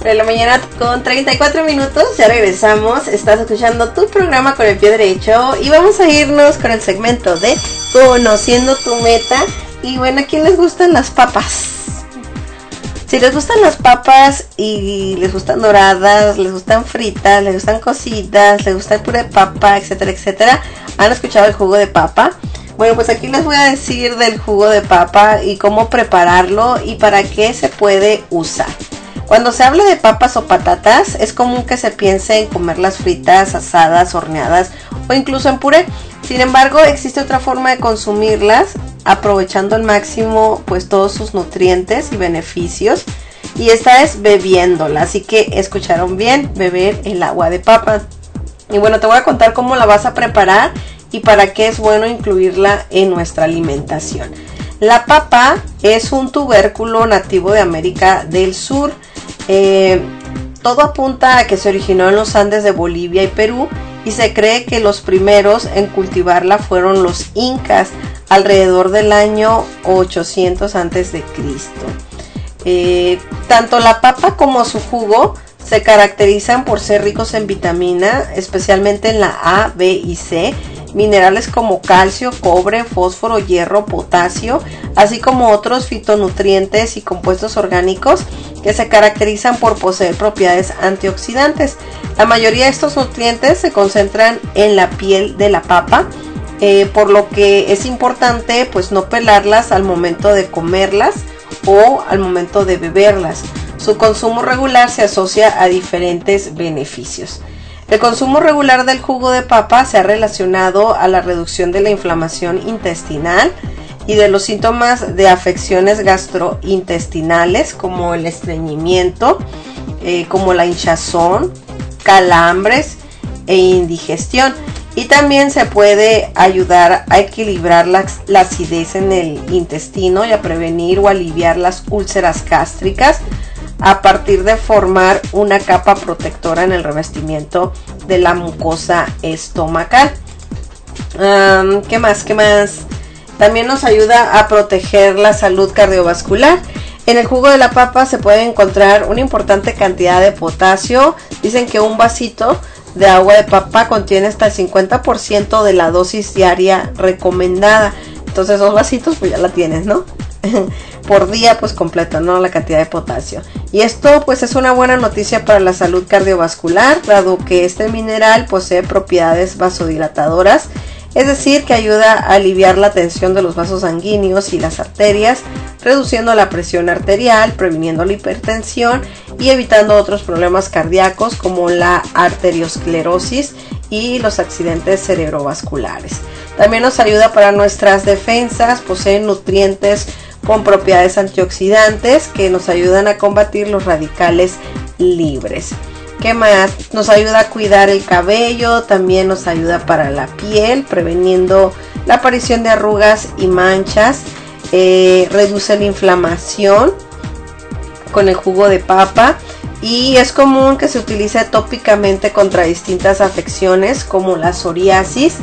De la mañana con treinta y cuatro minutos, ya regresamos. Estás escuchando tu programa con el pie derecho y vamos a irnos con el segmento de Conociendo tu Meta. Y bueno, ¿a quién les gustan las papas? Si les gustan las papas y les gustan doradas, les gustan fritas, les gustan cocidas, les gusta el puré de papa, etcétera, etcétera, ¿han escuchado el jugo de papa? Bueno, pues aquí les voy a decir del jugo de papa y cómo prepararlo y para qué se puede usar. Cuando se habla de papas o patatas, es común que se piense en comerlas fritas, asadas, horneadas o incluso en puré. Sin embargo, existe otra forma de consumirlas, aprovechando al máximo pues todos sus nutrientes y beneficios. Y esta es bebiéndola, así que escucharon bien, beber el agua de papa. Y bueno, te voy a contar cómo la vas a preparar y para qué es bueno incluirla en nuestra alimentación. La papa es un tubérculo nativo de América del Sur. Eh, todo apunta a que se originó en los Andes de Bolivia y Perú y se cree que los primeros en cultivarla fueron los incas alrededor del año ochocientos antes de Cristo. Eh, tanto la papa como su jugo se caracterizan por ser ricos en vitamina, especialmente en la A, B y C, minerales como calcio, cobre, fósforo, hierro, potasio, así como otros fitonutrientes y compuestos orgánicos que se caracterizan por poseer propiedades antioxidantes. La mayoría de estos nutrientes se concentran en la piel de la papa, eh, por lo que es importante pues no pelarlas al momento de comerlas o al momento de beberlas. Su consumo regular se asocia a diferentes beneficios. El consumo regular del jugo de papa se ha relacionado a la reducción de la inflamación intestinal y de los síntomas de afecciones gastrointestinales como el estreñimiento, eh, como la hinchazón, calambres e indigestión. Y también se puede ayudar a equilibrar la, la acidez en el intestino y a prevenir o aliviar las úlceras gástricas a partir de formar una capa protectora en el revestimiento de la mucosa estomacal. Um, ¿Qué más? ¿Qué más? También nos ayuda a proteger la salud cardiovascular. En el jugo de la papa se puede encontrar una importante cantidad de potasio. Dicen que un vasito de agua de papa contiene hasta el cincuenta por ciento de la dosis diaria recomendada. Entonces dos vasitos pues ya la tienes, ¿no? Por día pues completo, ¿no? La cantidad de potasio. Y esto pues es una buena noticia para la salud cardiovascular, dado que este mineral posee propiedades vasodilatadoras, es decir, que ayuda a aliviar la tensión de los vasos sanguíneos y las arterias, reduciendo la presión arterial, previniendo la hipertensión y evitando otros problemas cardíacos como la arteriosclerosis y los accidentes cerebrovasculares. También nos ayuda para nuestras defensas, posee nutrientes con propiedades antioxidantes que nos ayudan a combatir los radicales libres. ¿Qué más? Nos ayuda a cuidar el cabello, también nos ayuda para la piel, preveniendo la aparición de arrugas y manchas, eh, reduce la inflamación con el jugo de papa y es común que se utilice tópicamente contra distintas afecciones como la psoriasis,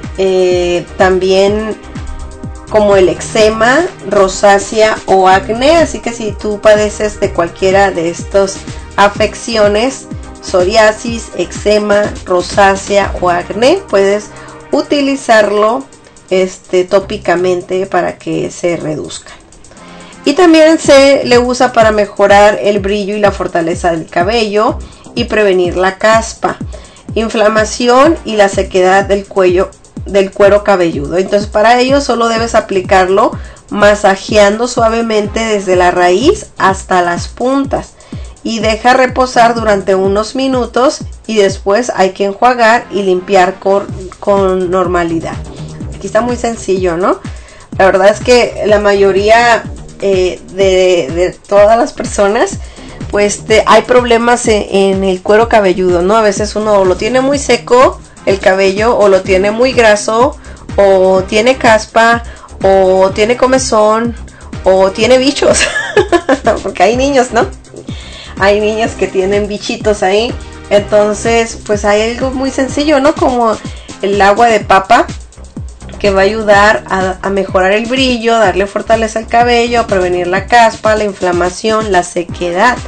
eh, también como el eczema, rosácea o acné, así que si tú padeces de cualquiera de estas afecciones, psoriasis, eczema, rosácea o acné, puedes utilizarlo este, tópicamente para que se reduzca. Y también se le usa para mejorar el brillo y la fortaleza del cabello y prevenir la caspa, inflamación y la sequedad del cuello del cuero cabelludo. Entonces para ello solo debes aplicarlo masajeando suavemente desde la raíz hasta las puntas y deja reposar durante unos minutos y después hay que enjuagar y limpiar con, con normalidad. Aquí está muy sencillo, ¿no? La verdad es que la mayoría eh, de, de todas las personas pues te, hay problemas en, en el cuero cabelludo, ¿no? A veces uno lo tiene muy seco el cabello o lo tiene muy graso o tiene caspa o tiene comezón o tiene bichos porque hay niños, ¿no? Hay niños que tienen bichitos ahí. Entonces pues hay algo muy sencillo, ¿no? Como el agua de papa que va a ayudar a, a mejorar el brillo, darle fortaleza al cabello, a prevenir la caspa, la inflamación, la sequedad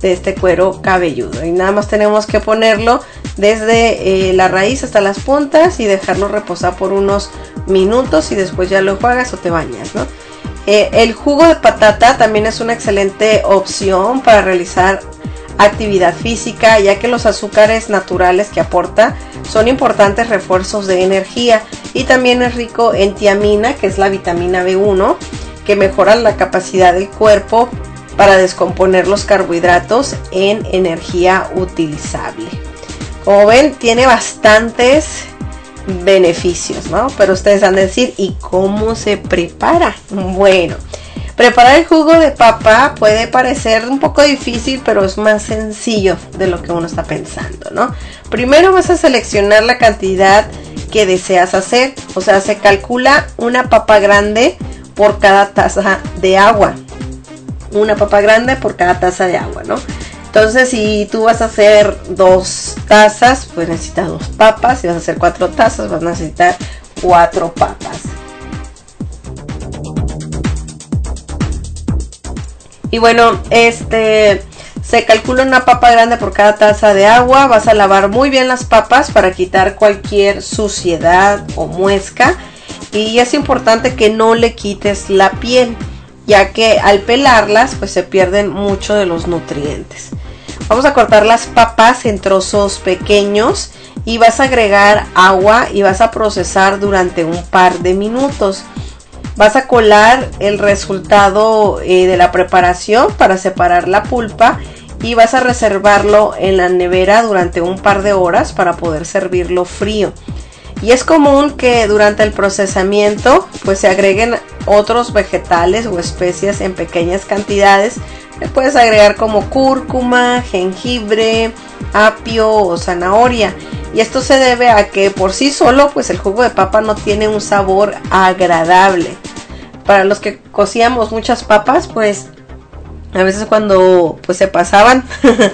de este cuero cabelludo. Y nada más tenemos que ponerlo desde eh, la raíz hasta las puntas y dejarlo reposar por unos minutos y después ya lo enjuagas o te bañas, ¿no? Eh, el jugo de patata también es una excelente opción para realizar actividad física, ya que los azúcares naturales que aporta son importantes refuerzos de energía, y también es rico en tiamina, que es la vitamina B uno, que mejora la capacidad del cuerpo para descomponer los carbohidratos en energía utilizable. Como ven, tiene bastantes beneficios, ¿no? Pero ustedes van a decir, ¿y cómo se prepara? Bueno, preparar el jugo de papa puede parecer un poco difícil, pero es más sencillo de lo que uno está pensando, ¿no? Primero vas a seleccionar la cantidad que deseas hacer, o sea, se calcula una papa grande por cada taza de agua. Una papa grande por cada taza de agua, ¿no? Entonces, si tú vas a hacer dos tazas, pues necesitas dos papas. Si vas a hacer cuatro tazas, vas a necesitar cuatro papas. Y bueno, este se calcula una papa grande por cada taza de agua. Vas a lavar muy bien las papas para quitar cualquier suciedad o muesca. Y es importante que no le quites la piel, ya que al pelarlas pues se pierden mucho de los nutrientes. Vamos a cortar las papas en trozos pequeños y vas a agregar agua y vas a procesar durante un par de minutos. Vas a colar el resultado eh, de la preparación para separar la pulpa y vas a reservarlo en la nevera durante un par de horas para poder servirlo frío. Y es común que durante el procesamiento pues se agreguen otros vegetales o especias en pequeñas cantidades. Le puedes agregar como cúrcuma, jengibre, apio o zanahoria. Y esto se debe a que por sí solo pues el jugo de papa no tiene un sabor agradable. Para los que cocíamos muchas papas, pues a veces cuando pues se pasaban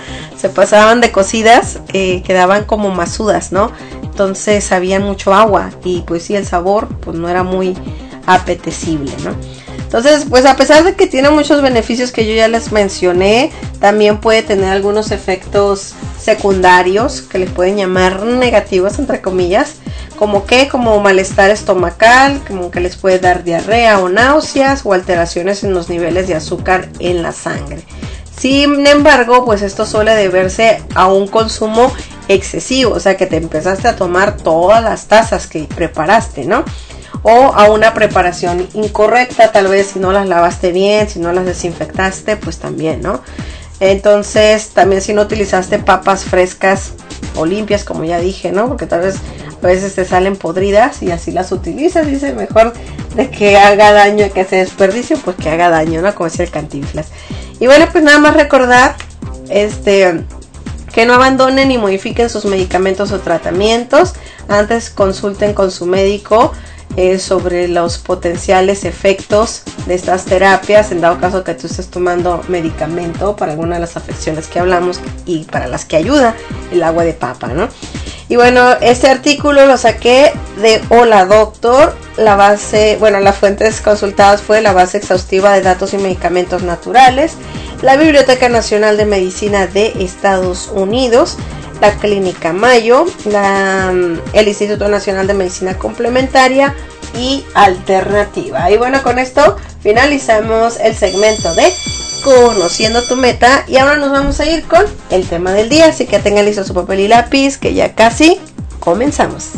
se pasaban de cocidas, eh, quedaban como masudas, ¿no? Entonces sabían mucho agua y pues sí, el sabor pues no era muy apetecible, ¿no? Entonces, pues a pesar de que tiene muchos beneficios que yo ya les mencioné, también puede tener algunos efectos secundarios que le pueden llamar negativos, entre comillas, como que, como malestar estomacal, como que les puede dar diarrea o náuseas o alteraciones en los niveles de azúcar en la sangre. Sin embargo, pues esto suele deberse a un consumo excesivo, o sea que te empezaste a tomar todas las tazas que preparaste, ¿no? O a una preparación incorrecta, tal vez si no las lavaste bien, si no las desinfectaste, pues también, ¿no? Entonces, también si no utilizaste papas frescas o limpias, como ya dije, ¿no? Porque tal vez a veces te salen podridas y así las utilizas, dice, mejor de que haga daño que se desperdicie, pues que haga daño, ¿no? Como decía el Cantinflas. Y bueno, pues nada más recordar, este... que no abandonen ni modifiquen sus medicamentos o tratamientos. Antes consulten con su médico eh, sobre los potenciales efectos de estas terapias, en dado caso que tú estés tomando medicamento para alguna de las afecciones que hablamos y para las que ayuda el agua de papa, ¿no? Y bueno, este artículo lo saqué de Hola Doctor. La base, bueno, las fuentes consultadas fue la base exhaustiva de datos y medicamentos naturales, la Biblioteca Nacional de Medicina de Estados Unidos, la Clínica Mayo, la, el Instituto Nacional de Medicina Complementaria y Alternativa. Y bueno, con esto finalizamos el segmento de Conociendo tu Meta y ahora nos vamos a ir con el tema del día, así que tengan listo su papel y lápiz, que ya casi comenzamos.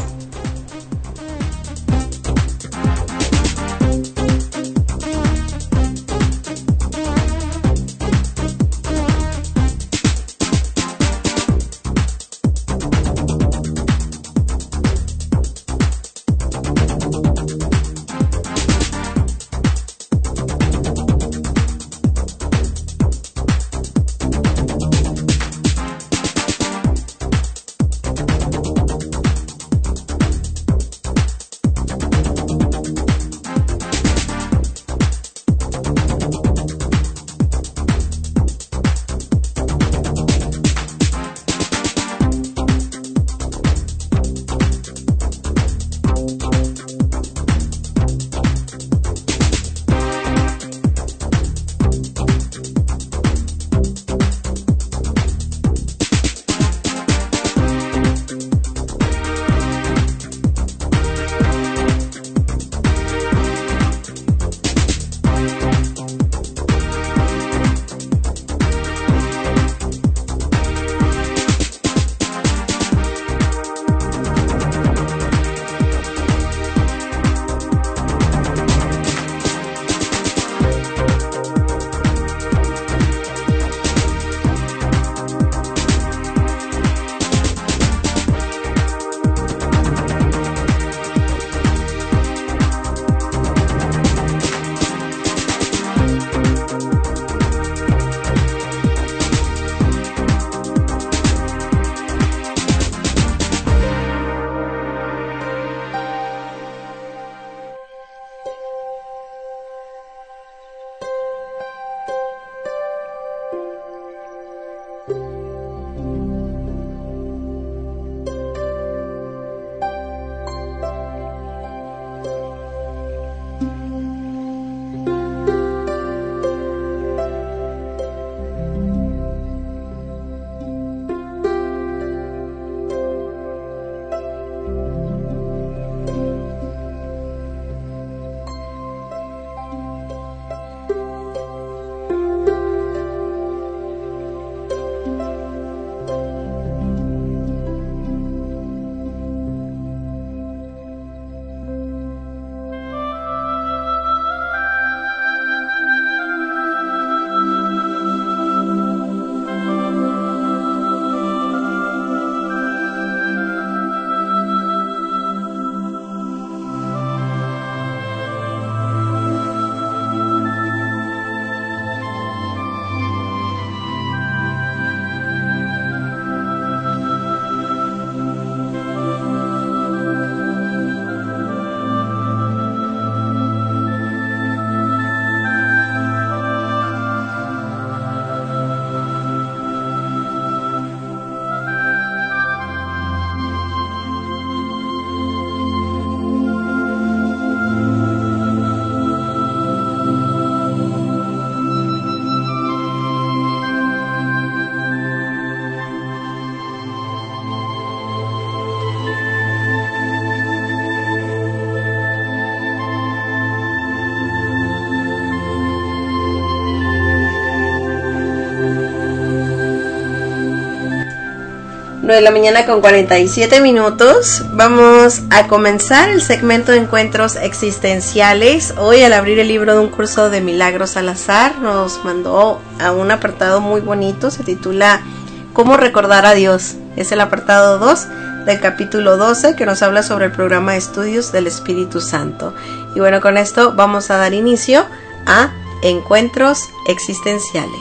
nueve de la mañana con cuarenta y siete minutos. Vamos a comenzar el segmento de encuentros existenciales. Hoy, al abrir el libro de un curso de Milagros Salazar, nos mandó a un apartado muy bonito. Se titula ¿Cómo recordar a Dios? Es el apartado dos del capítulo doce, que nos habla sobre el programa de estudios del Espíritu Santo. Y bueno, con esto vamos a dar inicio a encuentros existenciales.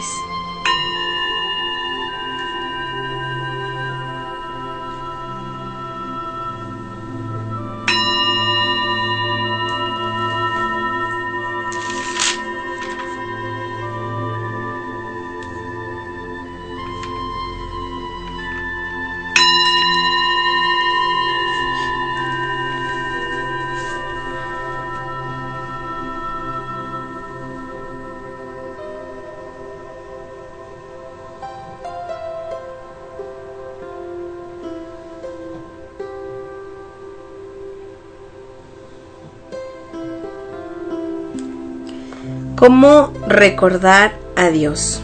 ¿Cómo recordar a Dios?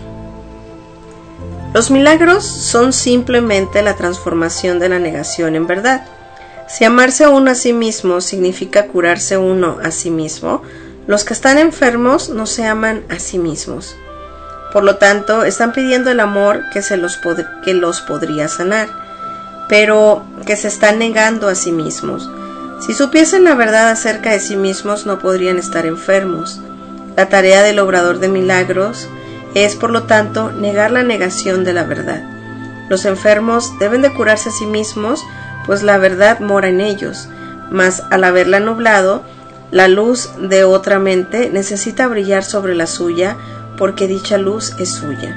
Los milagros son simplemente la transformación de la negación en verdad. Si amarse a uno a sí mismo significa curarse uno a sí mismo, los que están enfermos no se aman a sí mismos. Por lo tanto, están pidiendo el amor que, se los, pod- que los podría sanar, pero que se están negando a sí mismos. Si supiesen la verdad acerca de sí mismos, no podrían estar enfermos. La tarea del obrador de milagros es, por lo tanto, negar la negación de la verdad. Los enfermos deben de curarse a sí mismos, pues la verdad mora en ellos, mas al haberla nublado, la luz de otra mente necesita brillar sobre la suya, porque dicha luz es suya.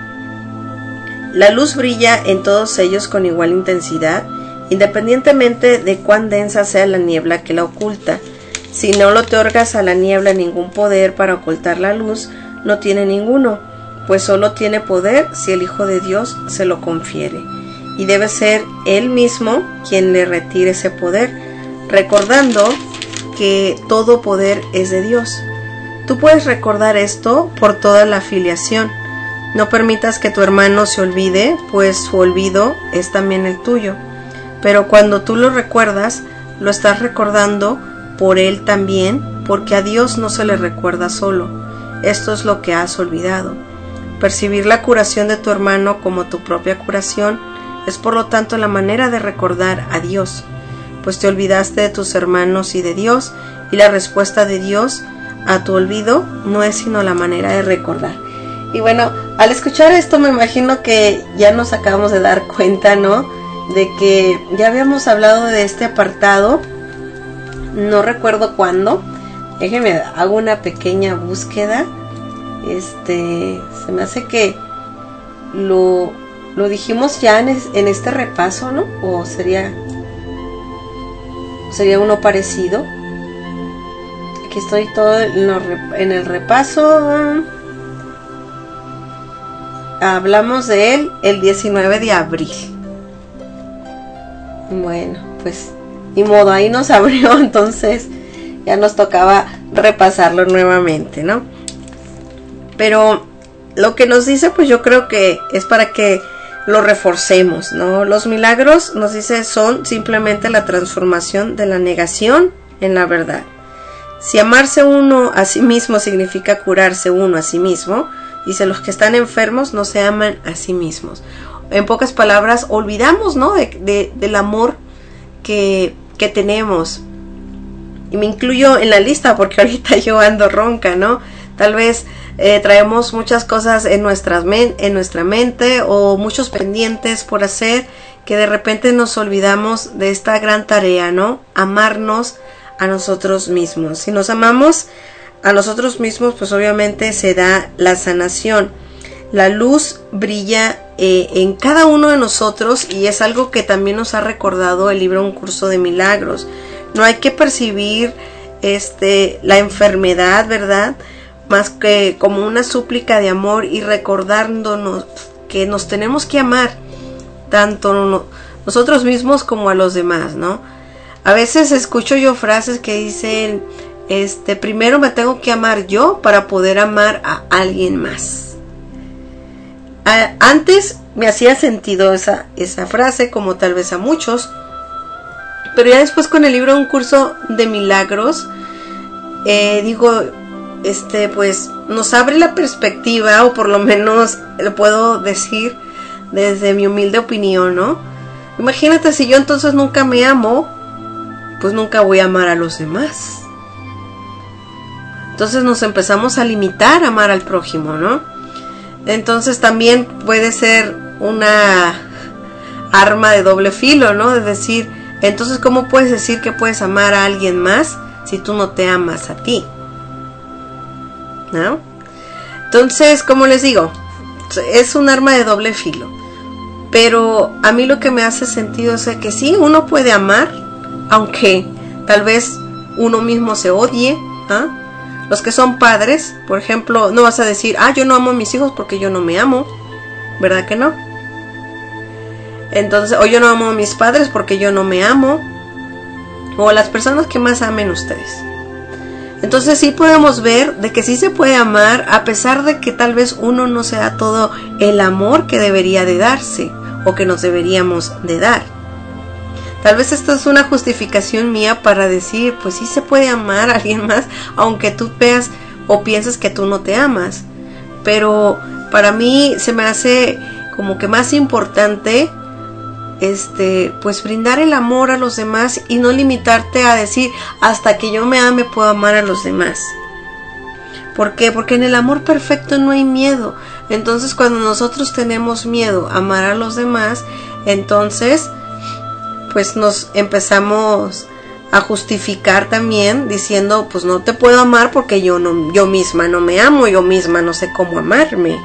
La luz brilla en todos ellos con igual intensidad, independientemente de cuán densa sea la niebla que la oculta. Si no le otorgas a la niebla ningún poder para ocultar la luz, no tiene ninguno, pues solo tiene poder si el Hijo de Dios se lo confiere, y debe ser Él mismo quien le retire ese poder, recordando que todo poder es de Dios. Tú puedes recordar esto por toda la filiación. No permitas que tu hermano se olvide, pues su olvido es también el tuyo. Pero cuando tú lo recuerdas, lo estás recordando por él también, porque a Dios no se le recuerda solo. Esto es lo que has olvidado. Percibir la curación de tu hermano como tu propia curación es por lo tanto la manera de recordar a Dios, pues te olvidaste de tus hermanos y de Dios, y la respuesta de Dios a tu olvido no es sino la manera de recordar. Y bueno, al escuchar esto me imagino que ya nos acabamos de dar cuenta, ¿no?, de que ya habíamos hablado de este apartado. No recuerdo cuándo. Déjenme, hago una pequeña búsqueda. Este, se me hace que lo, lo dijimos ya en, es, en este repaso, ¿no? O sería, sería uno parecido. Aquí estoy todo en, lo, en el repaso. Hablamos de él el diecinueve de abril. Bueno, pues ni modo, ahí nos abrió, entonces ya nos tocaba repasarlo nuevamente, ¿no? Pero lo que nos dice, pues yo creo que es para que lo reforcemos, ¿no? Los milagros, nos dice, son simplemente la transformación de la negación en la verdad. Si amarse uno a sí mismo significa curarse uno a sí mismo, dice, los que están enfermos no se aman a sí mismos. En pocas palabras, olvidamos, ¿no?, de, de, del amor que, que tenemos. Y me incluyo en la lista porque ahorita yo ando ronca, ¿no? Tal vez eh, traemos muchas cosas en, nuestras men- en nuestra mente o muchos pendientes por hacer, que de repente nos olvidamos de esta gran tarea, ¿no? Amarnos a nosotros mismos. Si nos amamos a nosotros mismos, pues obviamente se da la sanación. La luz brilla eh, en cada uno de nosotros, y es algo que también nos ha recordado el libro Un Curso de Milagros. No hay que percibir este, la enfermedad, ¿verdad?, más que como una súplica de amor, y recordándonos que nos tenemos que amar tanto no, nosotros mismos como a los demás, ¿no? A veces escucho yo frases que dicen, este, primero me tengo que amar yo para poder amar a alguien más. A, antes me hacía sentido esa, esa frase, como tal vez a muchos, pero ya después con el libro Un Curso de Milagros, eh, digo, este, pues nos abre la perspectiva, o por lo menos lo puedo decir desde mi humilde opinión, ¿no? Imagínate, si yo entonces nunca me amo, pues nunca voy a amar a los demás. Entonces nos empezamos a limitar a amar al prójimo, ¿no? Entonces también puede ser una arma de doble filo, ¿no? Es decir, entonces ¿cómo puedes decir que puedes amar a alguien más si tú no te amas a ti? ¿No? Entonces, como les digo, es un arma de doble filo. Pero a mí lo que me hace sentido es que sí, uno puede amar, aunque tal vez uno mismo se odie, ¿ah? Los que son padres, por ejemplo, no vas a decir, ah, yo no amo a mis hijos porque yo no me amo, ¿verdad que no? Entonces, o yo no amo a mis padres porque yo no me amo, o a las personas que más amen ustedes. Entonces sí podemos ver de que sí se puede amar, a pesar de que tal vez uno no se da todo el amor que debería de darse, o que nos deberíamos de dar. Tal vez esto es una justificación mía para decir, pues sí se puede amar a alguien más, aunque tú veas o pienses que tú no te amas. Pero para mí se me hace como que más importante, este, pues brindar el amor a los demás y no limitarte a decir, hasta que yo me ame puedo amar a los demás. ¿Por qué? Porque en el amor perfecto no hay miedo. Entonces cuando nosotros tenemos miedo a amar a los demás, entonces pues nos empezamos a justificar también diciendo, pues no te puedo amar porque yo no, yo misma no me amo, yo misma no sé cómo amarme.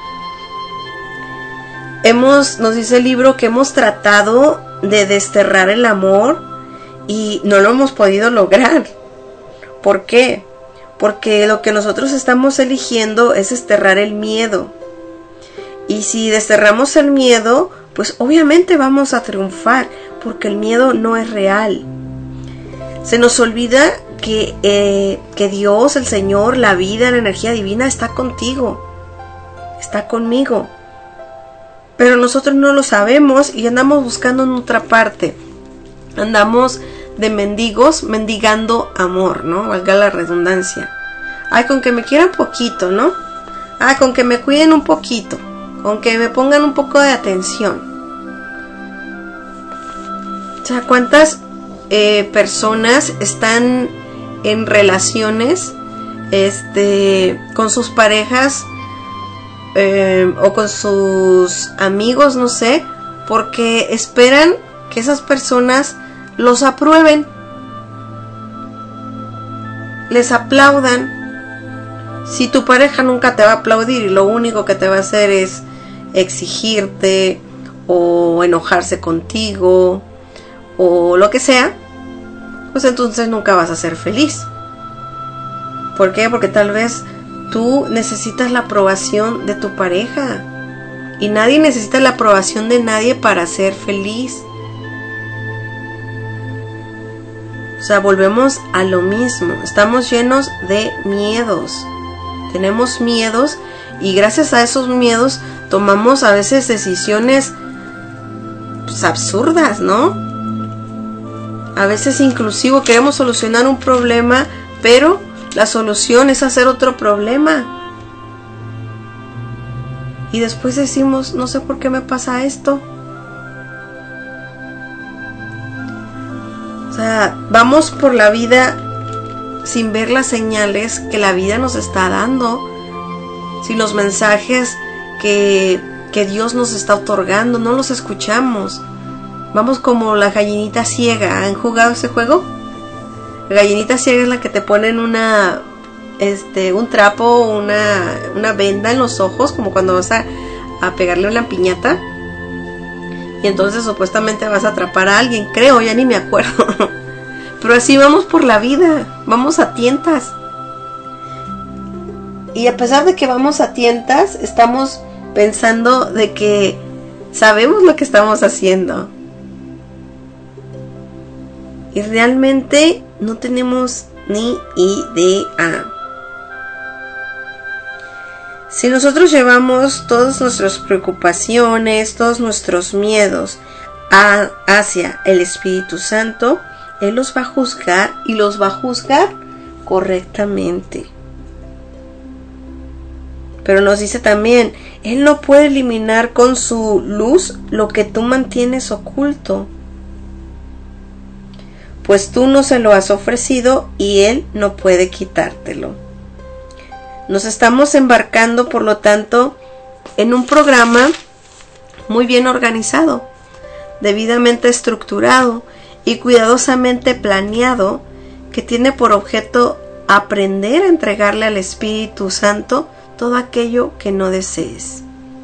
Hemos, nos dice el libro que hemos tratado de desterrar el amor y no lo hemos podido lograr. ¿Por qué? Porque lo que nosotros estamos eligiendo es desterrar el miedo. Y si desterramos el miedo, pues obviamente vamos a triunfar, porque el miedo no es real. Se nos olvida que, eh, que Dios, el Señor, la vida, la energía divina está contigo, está conmigo. Pero nosotros no lo sabemos y andamos buscando en otra parte. Andamos de mendigos, mendigando amor, ¿no? Valga la redundancia. Ay, con que me quieran poquito, ¿no? Ah, con que me cuiden un poquito, con que me pongan un poco de atención. O sea, ¿cuántas eh, personas están en relaciones este, con sus parejas eh, o con sus amigos, no sé, porque esperan que esas personas los aprueben, les aplaudan? Si tu pareja nunca te va a aplaudir y lo único que te va a hacer es exigirte o enojarse contigo o lo que sea, pues entonces nunca vas a ser feliz. ¿Por qué? Porque tal vez tú necesitas la aprobación de tu pareja y nadie necesita la aprobación de nadie para ser feliz. O sea, volvemos a lo mismo. Estamos llenos de miedos. Tenemos miedos y gracias a esos miedos tomamos a veces decisiones pues, absurdas, ¿no? A veces inclusive queremos solucionar un problema, pero la solución es hacer otro problema. Y después decimos, no sé por qué me pasa esto. O sea, vamos por la vida sin ver las señales que la vida nos está dando, sin los mensajes que, que Dios nos está otorgando, no los escuchamos. Vamos como la gallinita ciega. ¿Han jugado ese juego? La gallinita ciega es la que te ponen una, este, un trapo, una, una venda en los ojos, como cuando vas a, a pegarle una piñata. Y entonces supuestamente vas a atrapar a alguien, creo, ya ni me acuerdo. Pero así vamos por la vida, vamos a tientas. Y a pesar de que vamos a tientas, estamos pensando de que sabemos lo que estamos haciendo. Y realmente no tenemos ni idea. Si nosotros llevamos todas nuestras preocupaciones, todos nuestros miedos a, hacia el Espíritu Santo, Él los va a juzgar y los va a juzgar correctamente. Pero nos dice también, Él no puede eliminar con su luz lo que tú mantienes oculto, pues tú no se lo has ofrecido y Él no puede quitártelo. Nos estamos embarcando, por lo tanto, en un programa muy bien organizado, debidamente estructurado y cuidadosamente planeado, que tiene por objeto aprender a entregarle al Espíritu Santo todo aquello que no desees.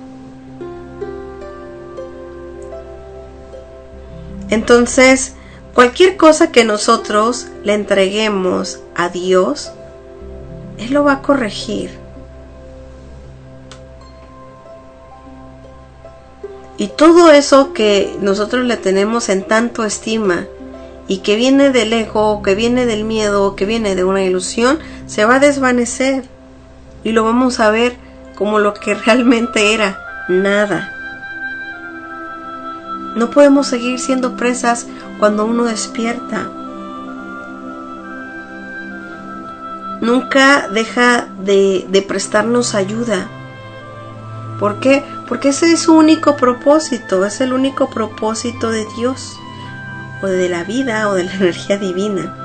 Entonces, cualquier cosa que nosotros le entreguemos a Dios, Él lo va a corregir. Y todo eso que nosotros le tenemos en tanto estima y que viene del ego, que viene del miedo, que viene de una ilusión, se va a desvanecer y lo vamos a ver como lo que realmente era, nada. No podemos seguir siendo presas cuando uno despierta. Nunca deja de, de prestarnos ayuda. ¿Por qué? Porque ese es su único propósito, es el único propósito de Dios, o de la vida, o de la energía divina.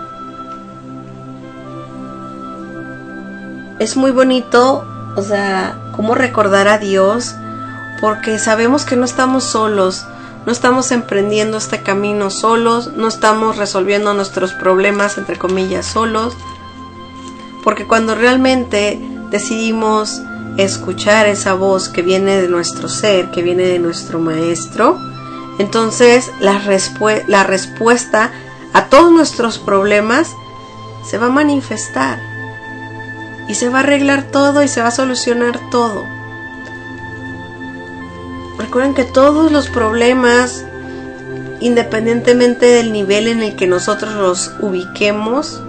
Es muy bonito, o sea, cómo recordar a Dios, porque sabemos que no estamos solos, no estamos emprendiendo este camino solos, no estamos resolviendo nuestros problemas, entre comillas, solos, porque cuando realmente decidimos escuchar esa voz que viene de nuestro ser, que viene de nuestro maestro, entonces la, respu- la respuesta a todos nuestros problemas se va a manifestar y se va a arreglar todo y se va a solucionar todo. Recuerden que todos los problemas, independientemente del nivel en el que nosotros los ubiquemos,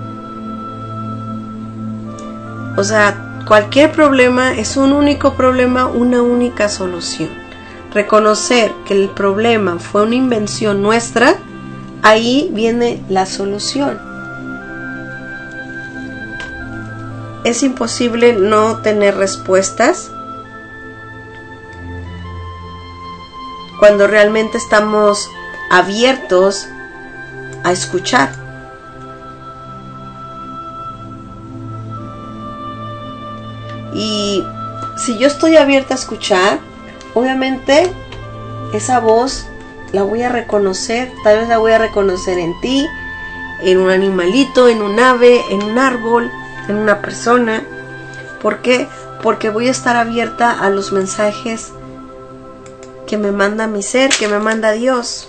o sea, cualquier problema es un único problema, una única solución. Reconocer que el problema fue una invención nuestra, ahí viene la solución. Es imposible no tener respuestas cuando realmente estamos abiertos a escuchar. Y si yo estoy abierta a escuchar, obviamente esa voz la voy a reconocer, tal vez la voy a reconocer en ti, en un animalito, en un ave, en un árbol, en una persona. ¿Por qué? Porque voy a estar abierta a los mensajes que me manda mi ser, que me manda Dios.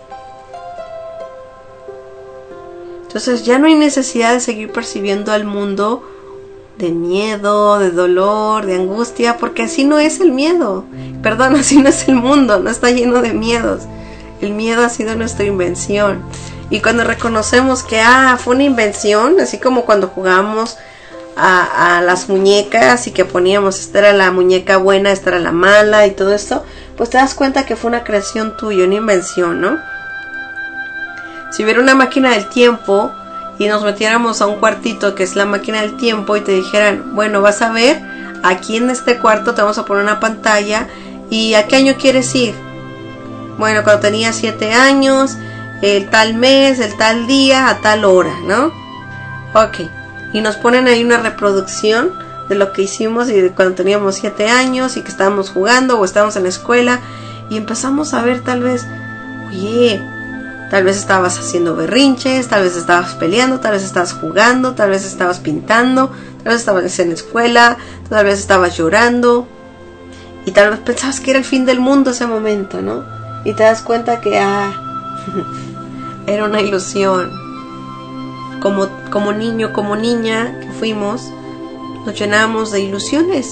Entonces ya no hay necesidad de seguir percibiendo al mundo de miedo, de dolor, de angustia, porque así no es el miedo. Perdón, así no es el mundo, no está lleno de miedos. El miedo ha sido nuestra invención. Y cuando reconocemos que ah, fue una invención, así como cuando jugábamos a, a las muñecas y que poníamos, esta era la muñeca buena, esta era la mala y todo esto, pues te das cuenta que fue una creación tuya, una invención, ¿no? Si hubiera una máquina del tiempo y nos metiéramos a un cuartito que es la máquina del tiempo y te dijeran, bueno, vas a ver, aquí en este cuarto te vamos a poner una pantalla y ¿a qué año quieres ir? Bueno, cuando tenía siete años, el tal mes, el tal día, a tal hora, ¿no? Ok, y nos ponen ahí una reproducción de lo que hicimos y de cuando teníamos siete años y que estábamos jugando o estábamos en la escuela y empezamos a ver tal vez, oye, tal vez estabas haciendo berrinches, tal vez estabas peleando, tal vez estabas jugando, tal vez estabas pintando, tal vez estabas en la escuela, tal vez estabas llorando y tal vez pensabas que era el fin del mundo ese momento, ¿no? Y te das cuenta que ah, era una ilusión. Como, como niño, como niña que fuimos, nos llenábamos de ilusiones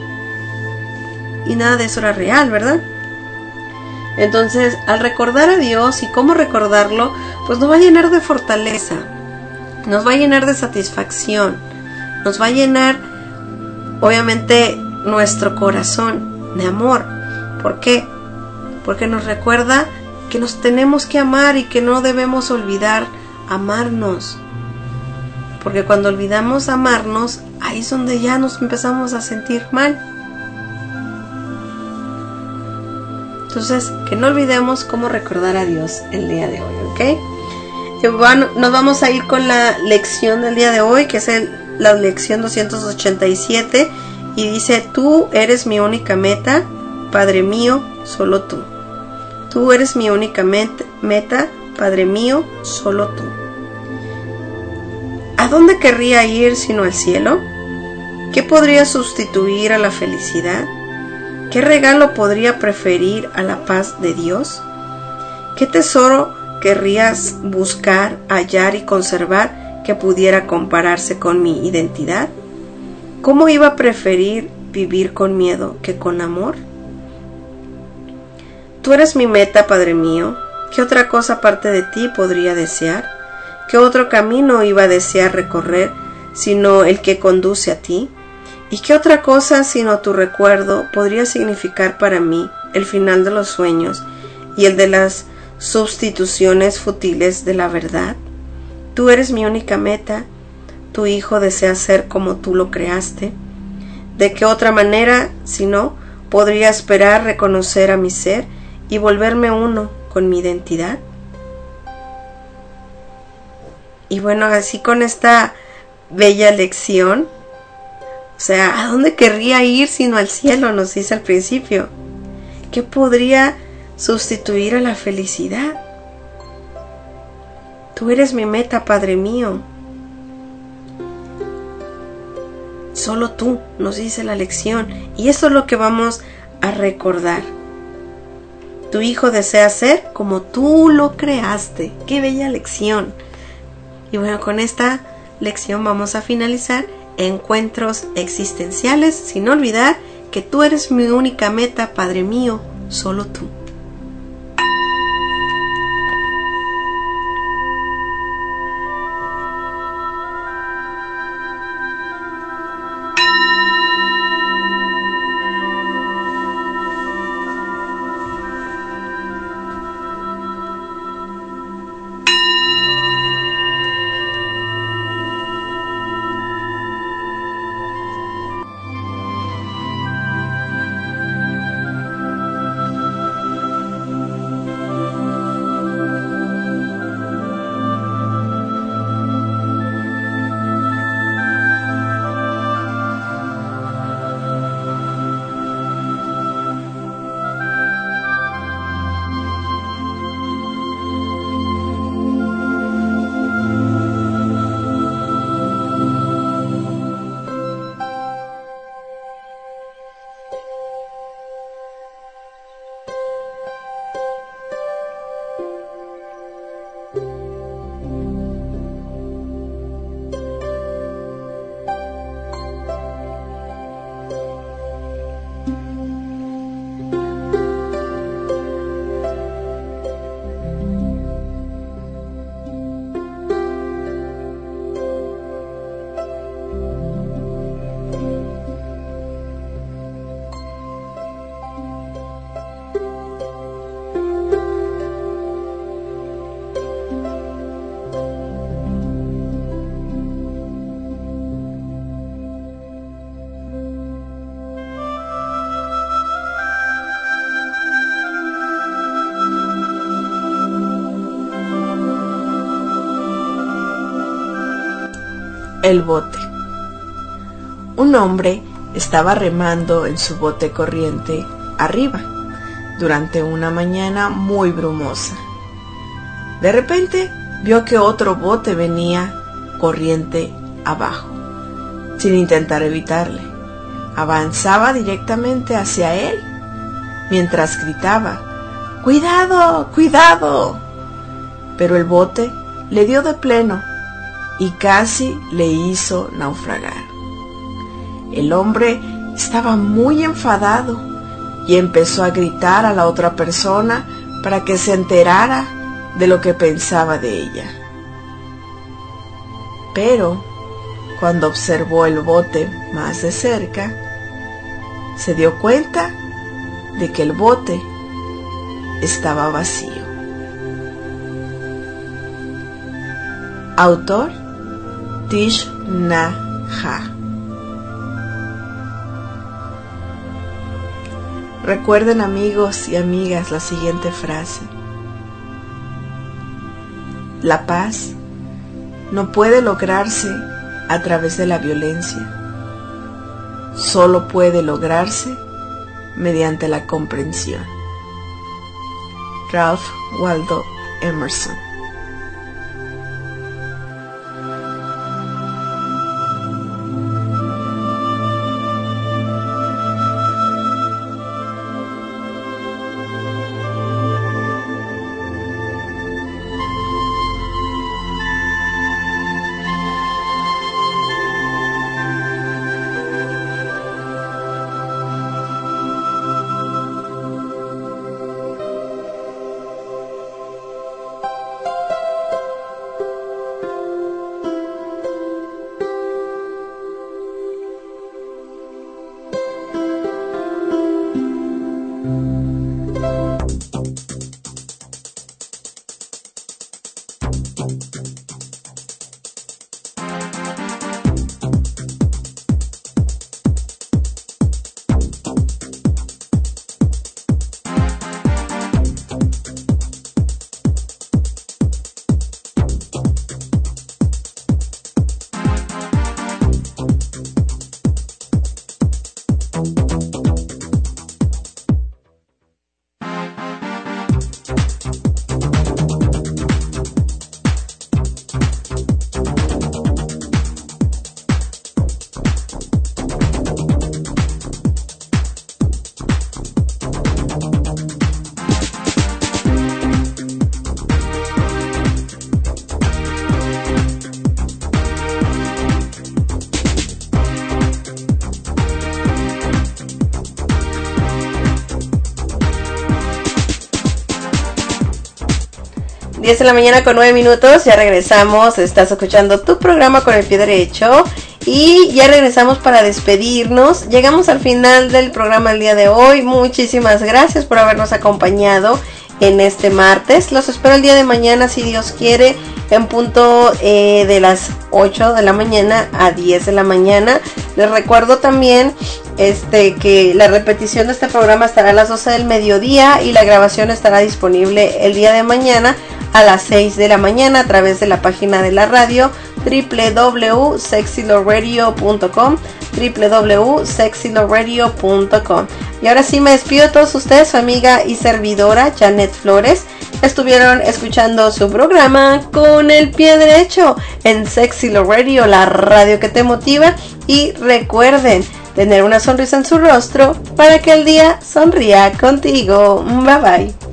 y nada de eso era real, ¿verdad? Entonces, al recordar a Dios y cómo recordarlo, pues nos va a llenar de fortaleza, nos va a llenar de satisfacción, nos va a llenar, obviamente nuestro corazón de amor. ¿Por qué? Porque nos recuerda que nos tenemos que amar y que no debemos olvidar amarnos. Porque cuando olvidamos amarnos, ahí es donde ya nos empezamos a sentir mal. Entonces, que no olvidemos cómo recordar a Dios el día de hoy, ¿ok? Y bueno, nos vamos a ir con la lección del día de hoy, que es el, la lección doscientos ochenta y siete, y dice: tú eres mi única meta, Padre mío, solo tú. Tú eres mi única meta, Padre mío, solo tú. ¿A dónde querría ir sino al cielo? ¿Qué podría sustituir a la felicidad? ¿Qué regalo podría preferir a la paz de Dios? ¿Qué tesoro querrías buscar, hallar y conservar que pudiera compararse con mi identidad? ¿Cómo iba a preferir vivir con miedo que con amor? Tú eres mi meta, Padre mío. ¿Qué otra cosa aparte de ti podría desear? ¿Qué otro camino iba a desear recorrer sino el que conduce a ti? ¿Y qué otra cosa sino tu recuerdo podría significar para mí el final de los sueños y el de las sustituciones fútiles de la verdad? Tú eres mi única meta. Tu hijo desea ser como tú lo creaste. ¿De qué otra manera, si no, podría esperar reconocer a mi ser y volverme uno con mi identidad? Y bueno, así con esta bella lección, o sea, ¿a dónde querría ir sino al cielo? Nos dice al principio. ¿Qué podría sustituir a la felicidad? Tú eres mi meta, Padre mío. Solo tú, nos dice la lección. Y eso es lo que vamos a recordar. Tu hijo desea ser como tú lo creaste. ¡Qué bella lección! Y bueno, con esta lección vamos a finalizar Encuentros Existenciales, sin olvidar que tú eres mi única meta, Padre mío, solo tú. El bote. Un hombre estaba remando en su bote corriente arriba durante una mañana muy brumosa. De repente vio que otro bote venía corriente abajo, sin intentar evitarle. Avanzaba directamente hacia él, mientras gritaba: ¡Cuidado! ¡Cuidado! Pero el bote le dio de pleno y casi le hizo naufragar. El hombre estaba muy enfadado y empezó a gritar a la otra persona para que se enterara de lo que pensaba de ella. Pero Cuando observó el bote más de cerca, se dio cuenta de que el bote estaba vacío. Autor Thich Nhat Hanh. Recuerden, amigos y amigas, la siguiente frase: la paz no puede lograrse a través de la violencia, solo puede lograrse mediante la comprensión. Ralph Waldo Emerson. diez de la mañana con nueve minutos, ya regresamos, estás escuchando tu programa Con el Pie Derecho y ya regresamos para despedirnos. Llegamos al final del programa el día de hoy. Muchísimas gracias por habernos acompañado en este martes. Los espero el día de mañana, si Dios quiere, en punto eh, de las ocho de la mañana a diez de la mañana. Les recuerdo también este que la repetición de este programa estará a las doce del mediodía y la grabación estará disponible el día de mañana a las seis de la mañana a través de la página de la radio doble u doble u doble u punto sexy love radio punto com, doble u doble u doble u punto sexy love radio punto com. Y ahora sí me despido de todos ustedes, su amiga y servidora Janet Flores. Estuvieron escuchando su programa Con el Pie Derecho en Sexy Love Radio, la radio que te motiva. Y recuerden tener una sonrisa en su rostro para que el día sonría contigo. Bye bye.